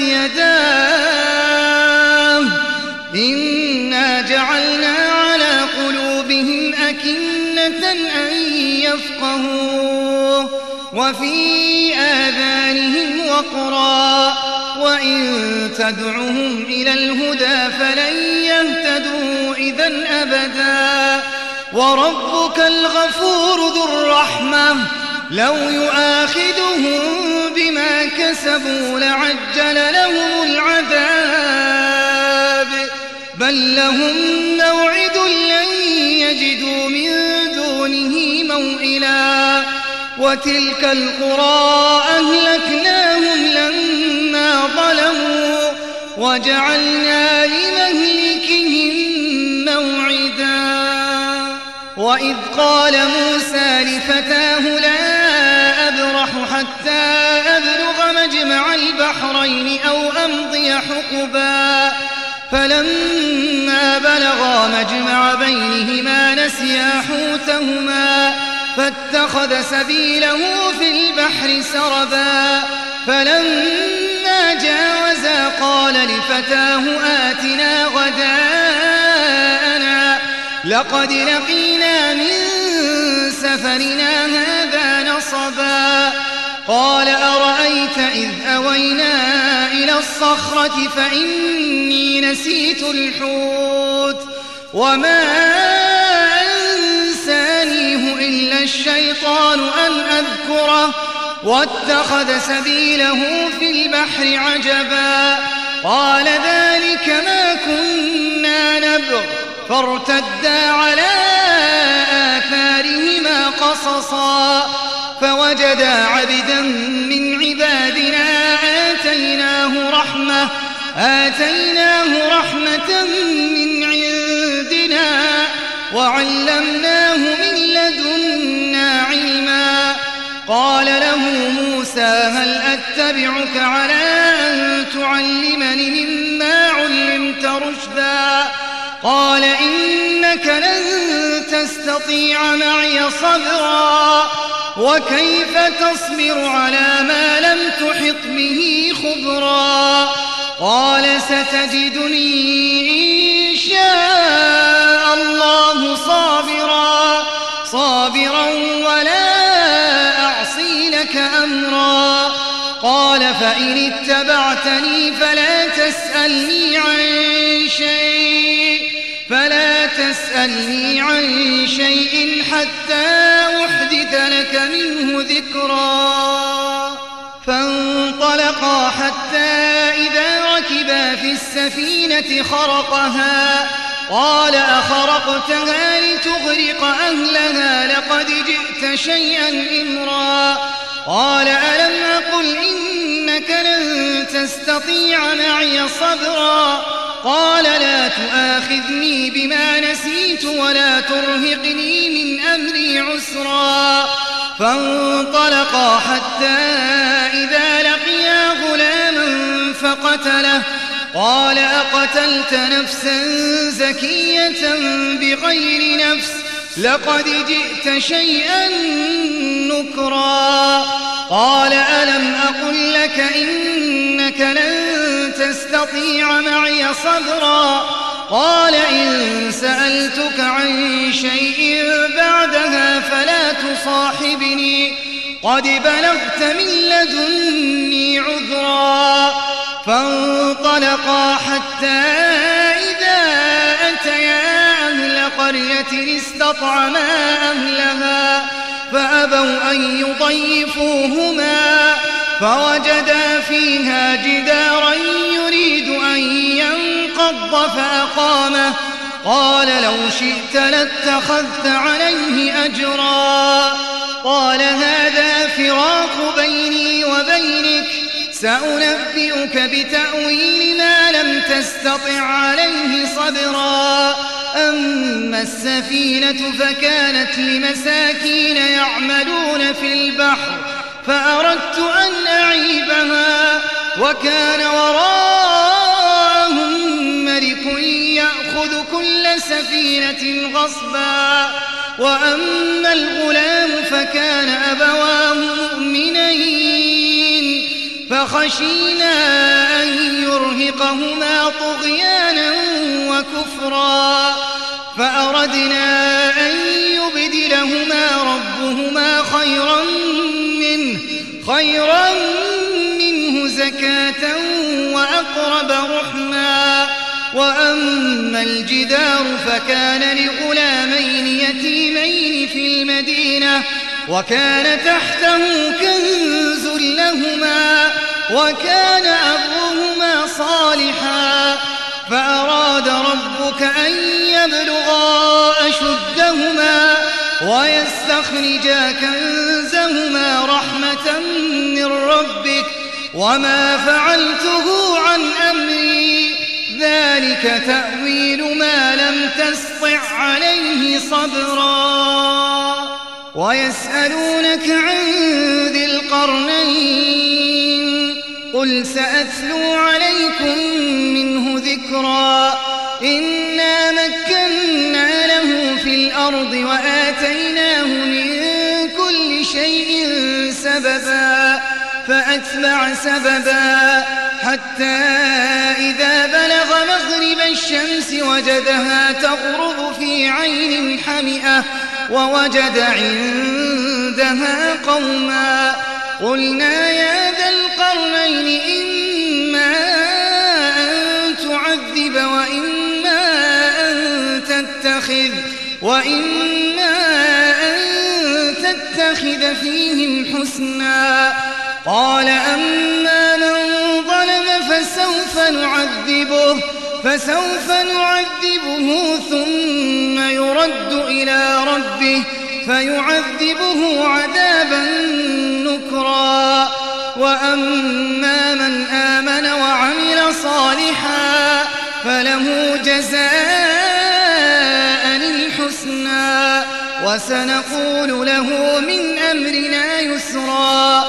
يداه إنا جعلنا على قلوبهم أكنة أن يفقهوه وفي آذانهم وقرا وإن تدعهم إلى الهدى فلن يهتدوا إذن أبدا. وربك الغفور ذو الرحمة لو يؤاخذهم بما كسبوا لعجل لهم العذاب بل لهم موعد لن يجدوا من دونه موئلا وتلك القرى أهلكناهم لما ظلموا وجعلنا لمهلكهم موعدا وإذ قال موسى لفتاه لا أبرح حتى أبلغ مجمع البحرين أو أمضي حقبا فلما بلغا مجمع بينهما نسيا حوتهما فاتخذ سبيله في البحر سربا فلما جاوزا قال لفتاه آتنا غداءنا لقد لقينا من سفرنا هذا نصبا قال أرأيت إذ أوينا إلى الصخرة فإني نسيت الحوت وما أنسانيه إلا الشيطان أن أذكره واتخذ سبيله في البحر عجبا قال ذلك ما كنا نبغ فارتدا على آثارهما قصصا فوجدا عبدا من عبادنا آتيناه رحمة آتيناه رحمة من عندنا وعلمناه من لدنا علما قال له موسى هل أتبعك على أن تعلمني مما علمت رشدا قال إنك لن تستطيع معي صبرا وكيف تصبر على ما لم تحط به خبرا قال ستجدني إن شاء الله صابرا صابرا ولا أعصي لك أمرا قال فإن اتبعتني فلا تسألني عن شيء فلا تسألني عن شيء حتى أحدث لك منه ذكرا فانطلقا حتى إذا ركبا في السفينة خرقها قال أخرقتها لتغرق أهلها لقد جئت شيئا إمرا قال ألم أقل إنك لن تستطيع معي صبرا قال لا تؤاخذني بما نسيت ولا ترهقني من أمري عسرا فانطلقا حتى إذا لقيا غلاما فقتله قال أقتلت نفسا زكية بغير نفس لقد جئت شيئا نكرا قال ألم أقل لك إنك لن تستطيع معي صبرا قال إن سألتك عن شيء بعدها فلا تصاحبني قد بلغت من لدني عذرا فانطلقا حتى إذا أتيا أهل قرية استطعما أهلها فأبوا أن يضيفوهما فوجدا فيها جدارا يريد أن ينقض فأقامه قال لو شئت لاتخذت عليه أجرا قال هذا فراق بيني وبينك سأنبئك بتأويل ما لم تستطع عليه صبرا أما السفينة فكانت لمساكين يعملون في البحر فأردت أن أعيبها وكان وراءهم ملك يأخذ كل سفينة غصبا وأما الغلام فكان أبواه مؤمنين فخشينا أن يرهقهما طغيانا وكفرا فأردنا أن يبدلهما ربهما خيرا منه خيرا منه زكاة وأقرب رحما وأما الجدار فكان لغلامين يتيمين في المدينة وكان تحته كنز لهما وكان أبوهما صالحا فأراد ربك أن يبلغا أشدهما ويستخرجا كنزهما رحمة من ربك وما فعلته عن أمري ذلك تأويل ما لم تسطع عليه صبرا ويسألونك عن ذي القرنين قل سأتلو عليكم منه ذكرا إنا مكنا له في الأرض وآتيناه من كل شيء سببا فأتبع سببا حتى إذا بلغ مغرب الشمس وجدها تغرب في عين حمئة ووجد عندها قوما قلنا يا ذا القرنين إما أن تعذب وإما أن تتخذ وإما أن تتخذ فيهم حسنا قال أما من ظلم فسوف نعذبه فسوف نعذبه ثم يرد إلى ربه فيعذبه عذابا نكرا وأما من آمن وعمل صالحا فله جزاء الحسنى وسنقول له من أمرنا يسرا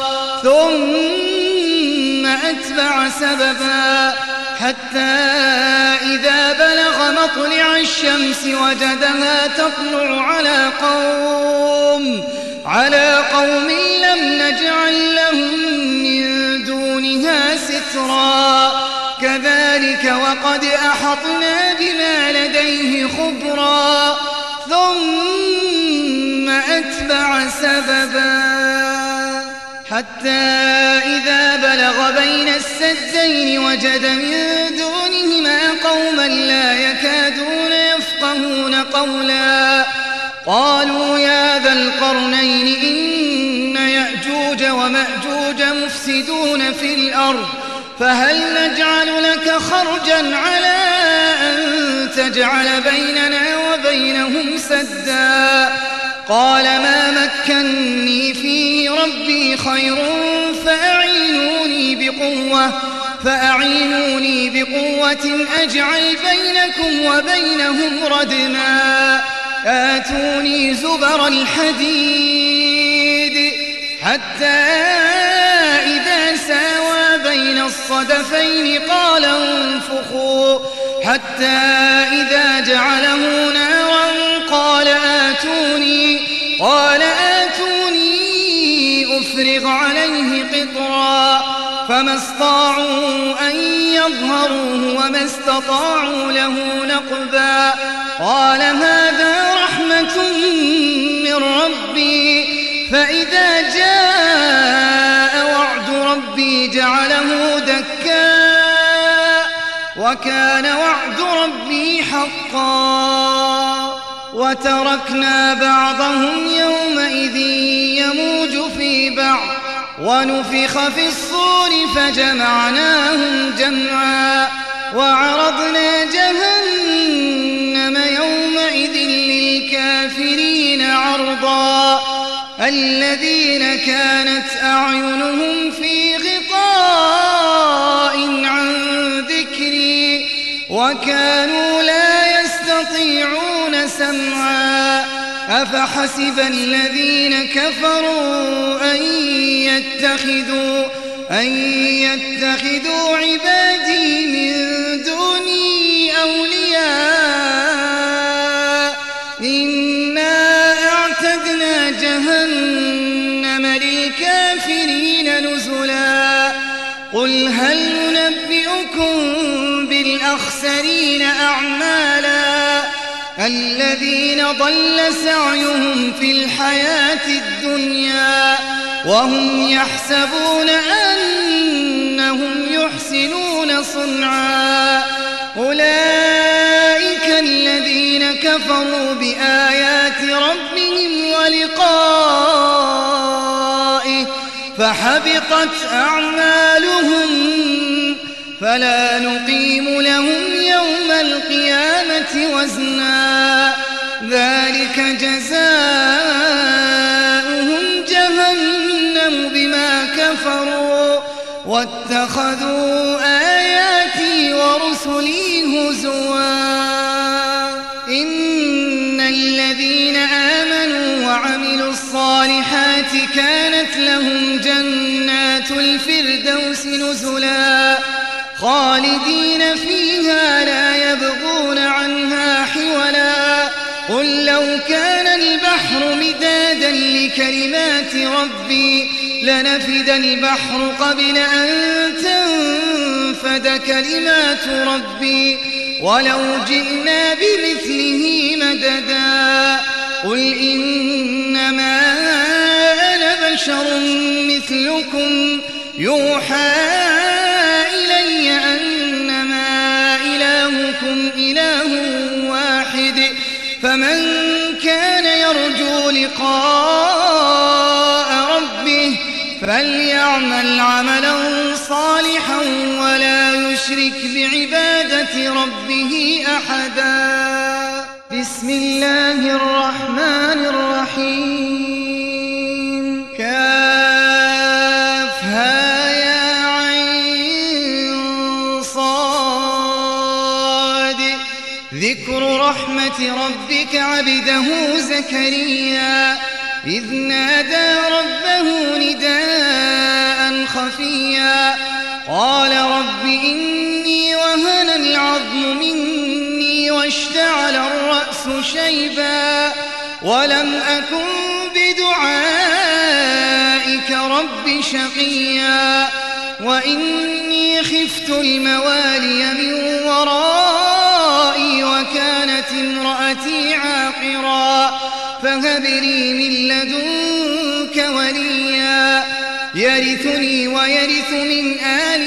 ثم أتبع سببا حتى إذا بلغ مطلع الشمس وجدها تطلع على قوم على قوم لم نجعل لهم من دونها سترا كذلك وقد أحطنا بما لديه خبرا ثم أتبع سببا حتى إذا بلغ بين السدين وجد من دونهما قوما لا يكادون يفقهون قولا قالوا يا ذا القرنين إن يأجوج ومأجوج مفسدون في الأرض فهل نجعل لك خرجا على أن تجعل بيننا وبينهم سدا قال ما مكني فيه ربي خير فأعينوني بقوة فأعينوني بقوة أجعل بينكم وبينهم ردما آتوني زبر الحديد حتى إذا ساوى بين الصدفين قال انفخوا حتى إذا جعله نارا قال آتوني قال آتوني أفرغ عليه قطرا فما استطاعوا أن يظهروه وما استطاعوا له نقبا قال هذا رحمة من ربي فإذا جاء وعد ربي جعله دكا وكان وعد ربي حقا وتركنا بعضهم يومئذ يموج في بعض ونفخ في الصور فجمعناهم جمعا وعرضنا جهنم يومئذ للكافرين عرضا الذين كانت أعينهم في غطاء عن ذكري وكانوا لا يستطيعون سمعا أفحسب الذين كفروا أن يتخذوا أن يتخذوا عبادي من دوني أولياء إنا أعتدنا جهنم للكافرين نزلا قل هل ننبئكم بالأخسرين أعمالا الذين ضل سعيهم في الحياة الدنيا وهم يحسبون أنهم يحسنون صنعا أولئك الذين كفروا بآيات ربهم ولقائه فحبطت أعمالهم فلا نقيم لهم يوم وزنا ذلك جزاؤهم جهنم بما كفروا واتخذوا آياتي ورسلي هزوا إن الذين آمنوا وعملوا الصالحات كانت لهم جنات الفردوس نزلا خالدين فيها لا يبغون عنها حولا قل لو كان البحر مدادا لكلمات ربي لنفد البحر قبل أن تنفد كلمات ربي ولو جئنا بمثله مددا قل إنما أنا بشر مثلكم يوحى إلي أنما إلهكم إله واحد فمن كان يرجو لقاء ربه فليعمل عملا صالحا ولا يشرك بعبادة ربه أحدا بسم الله الرحمن الرحيم كافها يا عين صاد ذكر رحمة ربك عبده زكريا إذ نادى ربه نداء خفيا قال رب إني وهن العظم مني واشتعل الرأس شيبا ولم أكن بدعائك رب شقيا وإني خفت الموالي من ورائي وكانت امرأتي عاقرا فهب لي من لدنك وليا يرثني ويرث من آل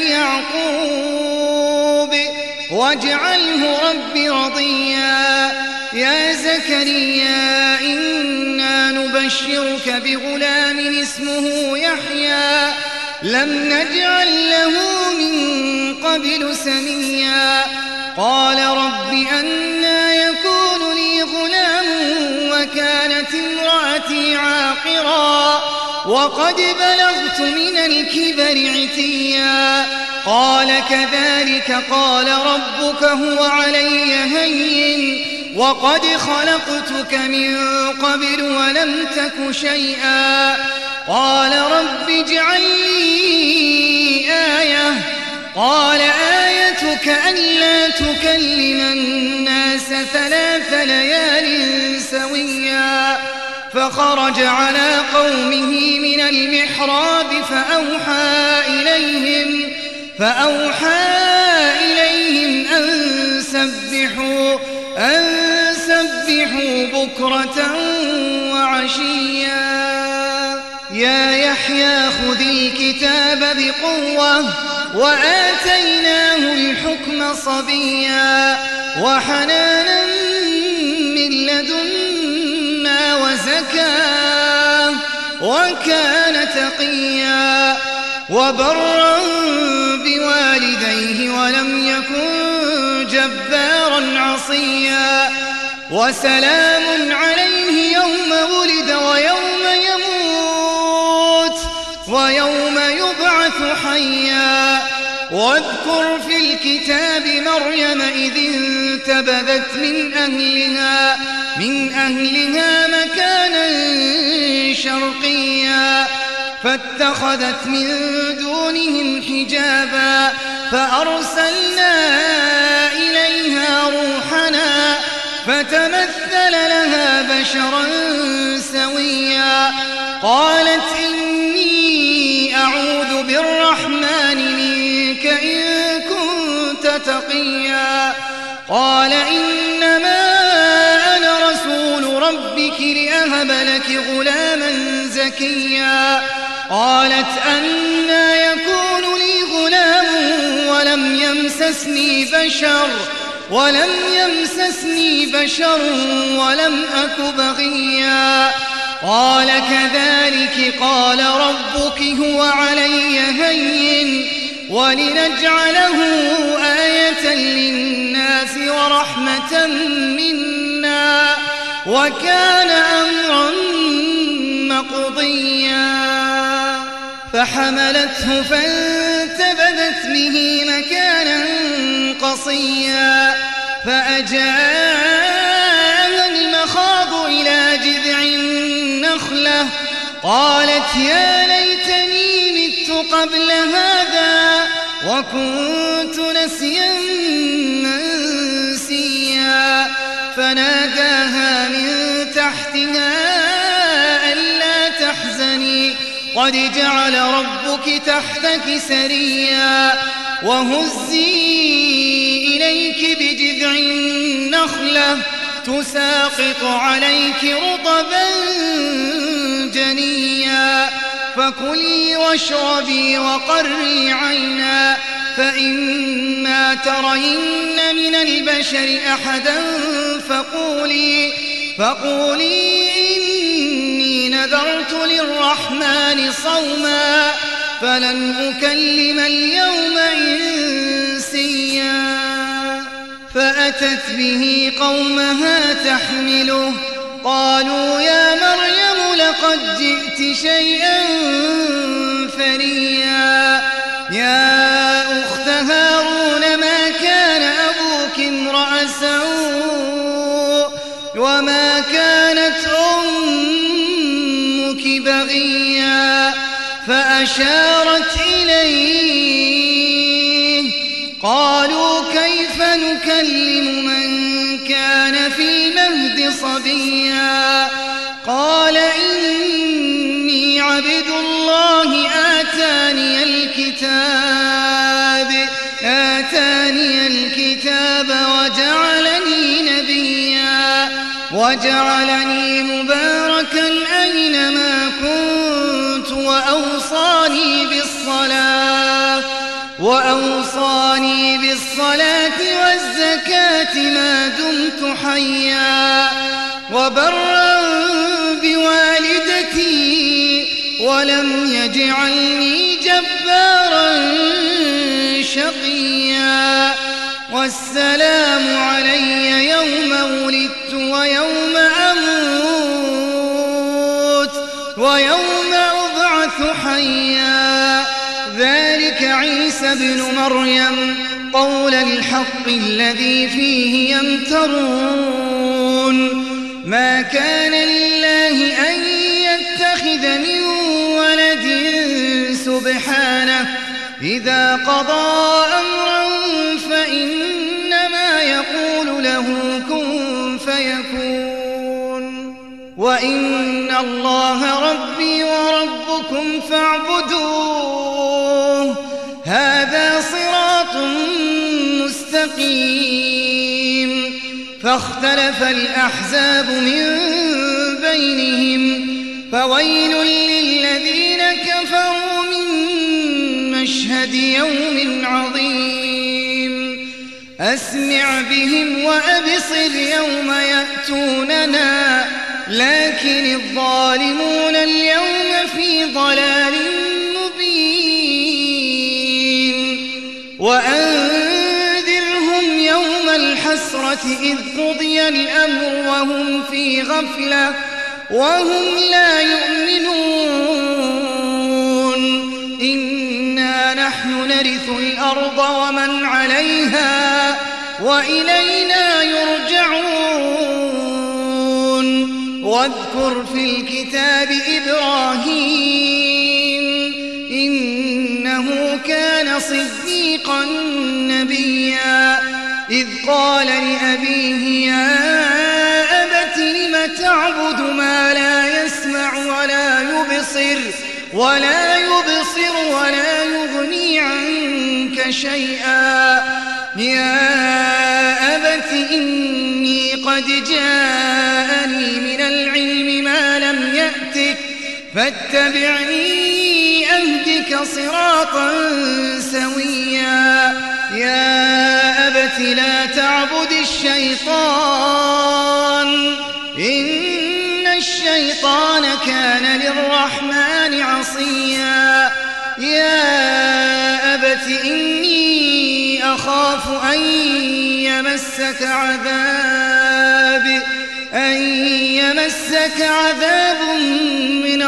يعقوب واجعله رب رضيا يا زكريا إنا نبشرك بغلام اسمه يحيى لم نجعل له من قبل سميا قال رب أنى يكون لي غلام وكانت امرأتي عاقرا وقد بلغت من الكبر عتيا قال كذلك قال ربك هو علي هين وقد خلقتك من قبل ولم تك شيئا قال رب اجعل لي آية قال آيتك ألا تكلم الناس ثلاث ليال سويا فخرج على قومه من المحراب فأوحى إليهم فأوحى إليهم أن سبحوا أن سبحوا بكرة وعشيا يا يحيى خذ الكتاب بقوة وآتيناه الحكم صبيا وحنانا من لدنا وزكاة وكان تقيا وبرا بوالديه ولم يكن جبارا عصيا وسلام عليه يوم ولد ويوم يموت ويوم يبعث حيا واذكر في الكتاب مريم إذ انتبذت من أهلها من أهلها مكانا شرقيا فاتخذت من دونهم حجابا فأرسلنا إليها روحنا فتمثل لها بشرا سويا قالت إني أعوذ بالرحمن منك إن كنت تقيا قال إنما أنا رسول ربك لأهب لك غلاما زكيا قالت أنى يكون لي غلام ولم يمسسني بشر ولم يمسسني بشر ولم أك بغيا قال كذلك قال ربك هو علي هين ولنجعله آية للناس ورحمة منا وكان أمرا مقضيا فحملته فانتبذت به مكانا قصيا فأجاءها المخاض إلى جذع النخلة قالت يا ليتني مت قبل هذا وكنت نسيا منسيا فناداها من تحتها ألا تحزني قد جعل ربك تحتك سريا وهزي إليك بجذع النخلة تساقط عليك رطبا جنيا فكلي واشربي وقري عينا فإما ترين من البشر أحدا فقولي, فقولي إني نذرت للرحمن صوما فلن أكلم اليوم إنسيا فأتت به قومها تحمله قالوا يا مريم لقد جئت شيئا فريا يا أخت هارون ما كان أبوك امرأ سوء وما كانت أمك بغيا فأشارت إليه قالوا كيف نكلم من كان في المهد صبيا قال إني عبد الله آتاني الكتاب آتاني الكتاب وجعلني نبيا وجعلني مباركا أينما كنت وأوصاني بالصلاة وأوصاني بالصلاة والزكاة ما دمت حيا وبرا بوالدتي ولم يجعلني جبارا شقيا والسلام علي يوم ولدت ويوم أموت ويوم أبعث حيا ذلك عيسى ابن مريم قول الحق الذي فيه يمترون ما كان لله أن يتخذ من ولد سبحانه إذا قضى أمرا فإنما يقول له كن فيكون وإن الله ربي وربكم فاعبدوه هذا صراط مستقيم فاختلف الأحزاب من بينهم فويل للذين كفروا من مشهد يوم عظيم أسمع بهم وأبصر يوم يأتوننا لكن الظالمون اليوم في ضلال مبين وأنذرهم يوم الحسرة إذ قضي الأمر وهم في غفلة وهم لا يؤمنون إنا نحن نرث الأرض ومن عليها وإلينا يرجعون واذكر في الكتاب إبراهيم إنه كان صديقا نبيا إذ قال لأبيه يا أبت لم تعبد ما لا يسمع ولا يبصر ولا يبصر ولا يغني عنك شيئا يا أبت إني قد جاءني من العلم ما لم يأتك فاتبعني أهدك صراطا سويا يا أبت لا تعبد الشيطان إن الشيطان كان للرحمن عصيا يا أبت إني أخاف أن يمسك عذاب أن يمسك عذاب من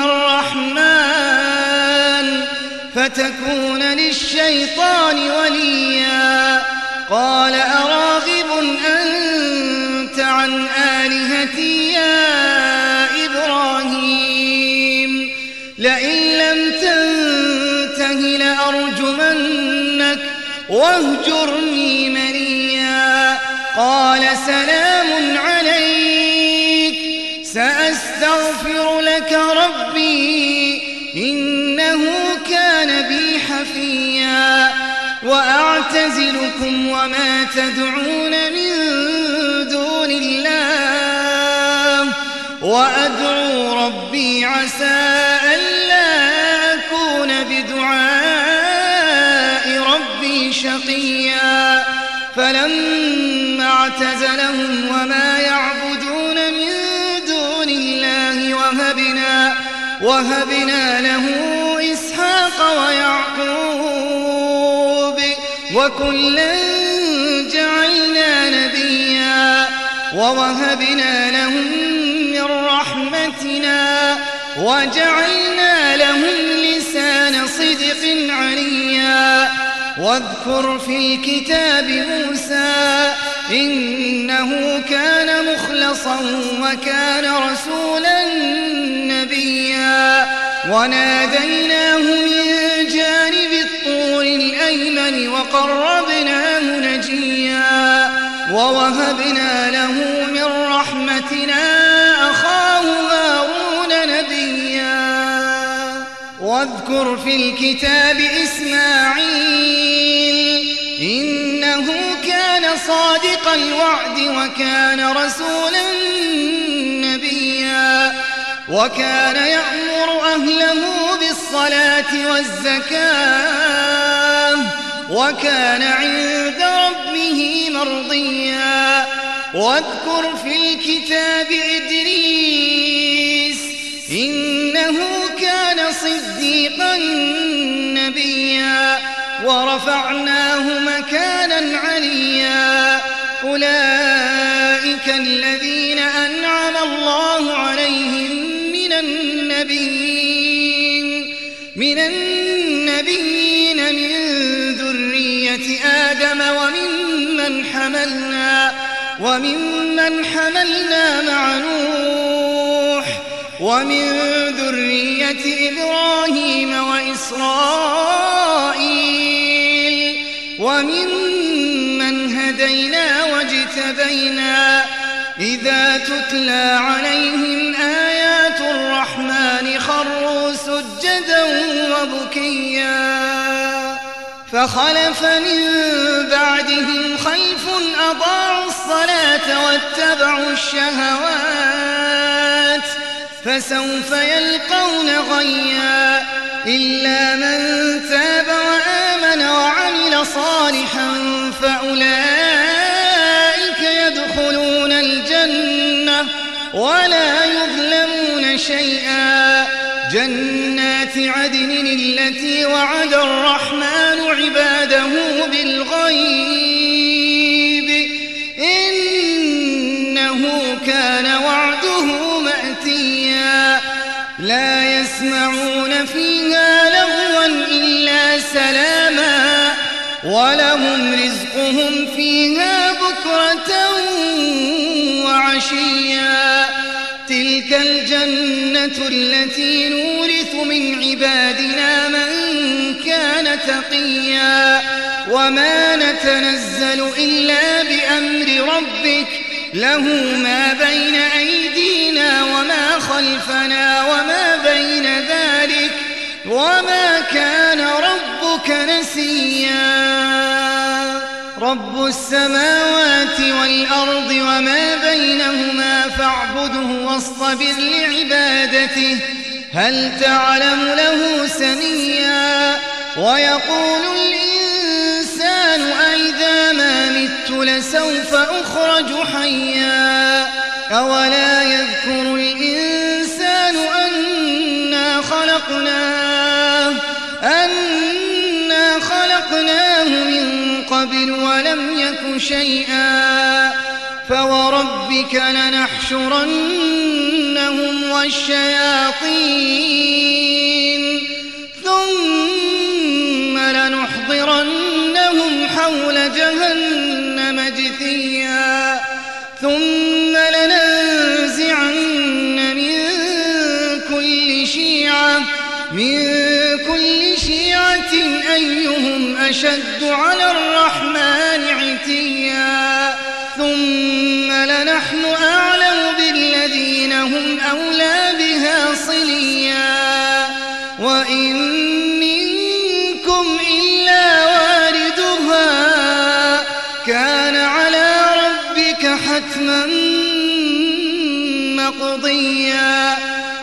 الرحمن فتكون للشيطان وليا قال أراغب أنت عن آلهتي يا إبراهيم لئن لم تنته لأرجمنك واهجرني مليا قال سلام عليك سأستغفر لك ربي إنه كان بي حفيا وأعتزلكم وما تدعون من دون الله وأدعو ربي عسى ألا أكون بدعاء ربي شقيا فلما اعتزلهم وما يعبدون من دون الله وهبنا, وهبنا له إسحاق ويعقوب وكلا جعلنا نبيا ووهبنا لهم من رحمتنا وجعلنا لهم لسان صدق عليا واذكر في الكتاب موسى إنه كان مخلصا وكان رسولا نبيا وناديناه من جانب الطور الأيمن وقربناه نجيا ووهبنا له من رحمتنا أخاه هارون نبيا واذكر في الكتاب إسماعيل إنه كان صادق الوعد وكان رسولا نبيا وكان يأمر أهله بالصلاة والزكاة وكان عند ربه مرضيا واذكر في الكتاب إدريس إنه كان صديقا نبيا ورفعناه مكانا عليا أولئك الذين أنعم الله عليهم من النبيين من النبيين من ذرية آدم وممن حملنا وممن حملنا مع نوح ومن ذرية إبراهيم وإسرائيل وممن هدينا واجتبينا إذا تتلى عليهم آيات الرحمن خروا سجدا وبكيا فخلف من بعدهم خلف أضاعوا الصلاة واتبعوا الشهوات فسوف يلقون غيا إلا من تاب وآمن وعمل صالحا فأولئك يدخلون الجنة ولا يظلمون شيئا جنات عدن التي وعد الرحمن عباده بالغيب إنه كان وعده مأتيا لا يسمعون فيها لغوا إلا سلاما ولهم رزقهم فيها بكرة وعشيا تلك الجنة التي نورث من عبادنا من كان تقيا وما نتنزل إلا بأمر ربك له ما بين أيدينا وما خلفنا وما بين ذلك وما كان ربك نسيا رب السماوات والأرض وما بينهما فاعبده واصطبر لعبادته هل تعلم له سميا ويقول الإنسان أئذا ما مت لسوف أخرج حيا أولا يذكر الإنسان أنا خلقناه أنا خلقناه قبل ولم يك شيئا فوربك لنحشرنهم والشياطين ثم لنحضرنهم حول جهنم جثيا ثم لننزعن من كل شيعة من كل شيعة أيهم أشد على الرحمن عتيا ثم لنحن أعلم بالذين هم أولى بها صليا وإن منكم إلا واردها كان على ربك حتما مقضيا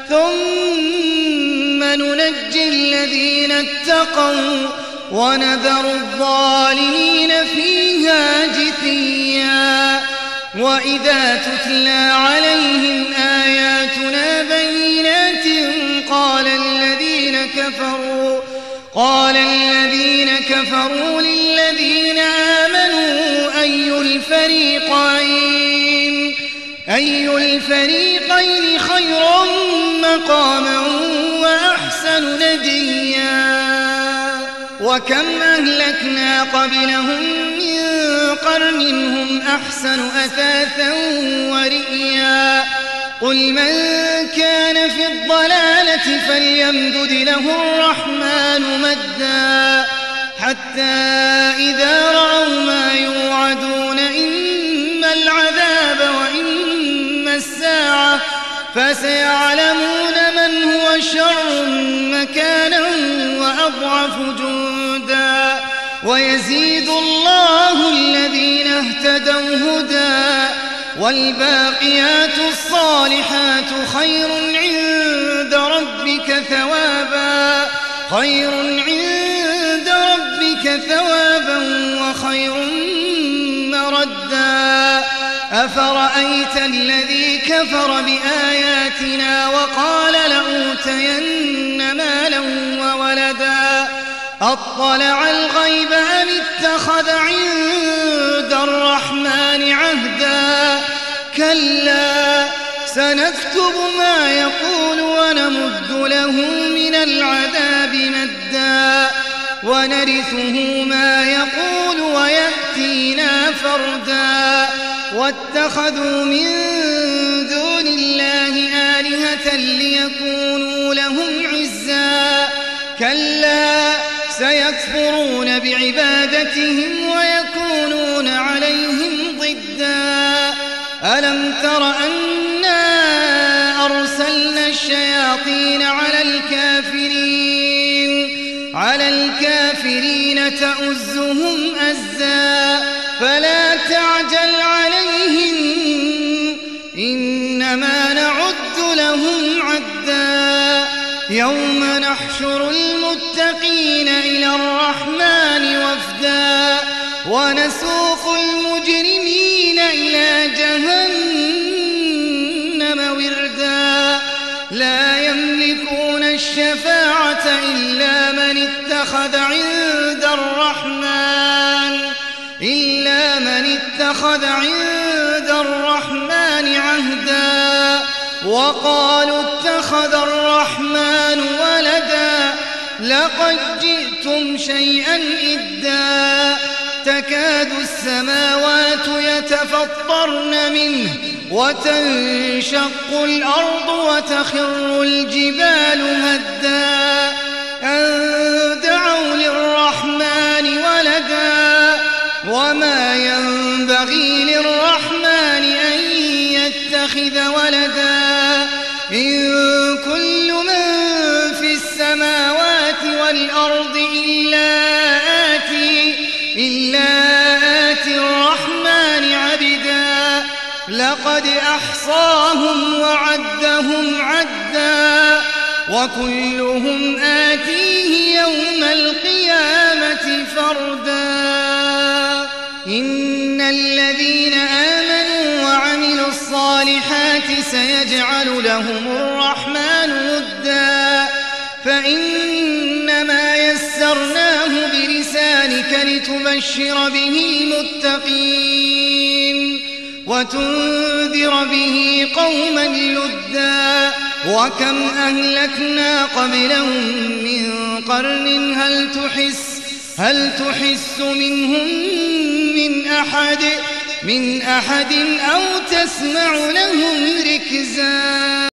ثم ننجي الذين اتقوا ونذر الظالمين فيها جثيا وإذا تتلى عليهم آياتنا بينات قال الذين كفروا قال الذين كفروا للذين آمنوا أي الفريقين أي الفريقين خير مقاما وأحسن نديا وكم أهلكنا قبلهم من قرن هم أحسن أثاثا ورئيا قل من كان في الضلالة فليمدد له الرحمن مدا حتى إذا رأوا ما يوعدون إما العذاب وإما الساعة فسيعلمون من هو شر مكانا وأضعف جندا ويزيد الله الذين اهتدوا هدى والباقيات الصالحات خير عند ربك ثوابا خير عند ربك ثوابا وخير مردا أفرأيت الذي كفر بآياتنا وقال لأوتين مالا وولدا أطلع الغيب أم اتخذ عند الرحمن عهدا كلا سنكتب ما يقول ونمد له من العذاب مدا ونرثه ما يقول ويأتينا فردا واتخذوا من دون الله آلهة ليكونوا لهم عزا كلا سيكفرون بعبادتهم ويكونون عليهم ضدا ألم تر أنا أرسلنا الشياطين على الكافرين على الكافرين تؤزهم أزا فلا تعجل عليهم إنما نعد لهم عدا يوم نحشر المتقين إلى الرحمن وفدا ونسوق المجرمين إلى جهنم وردا لا يملكون الشفاعة إلا من اتخذ عند الرحمن إلا من اتخذ عند الرحمن عهدا وقالوا اتخذ الرحمن ولدا لقد جئتم شيئا إدا تكاد السماوات يتفطرن منه وتنشق الأرض وتخر الجبال هدا أن دعوا للرحمن ولدا وما ينبغي للرحمن أن يتخذ ولدا إن كل من في السماوات والأرض إلا آتي إلا آتي الرحمن عبدا لقد أحصاهم وعدهم عدا وكلهم آتيه يوم القيامة فردا إن الذين آمنوا وعملوا الصالحات سيجعل لهم الرحمن ودا فإنما يسرناه بلسانك لتبشر به المتقين وتنذر به قوما لدا وكم أهلكنا قبلهم من قرن هل تحس هل تحس منهم من أحد من أحد أو تسمع لهم ركزا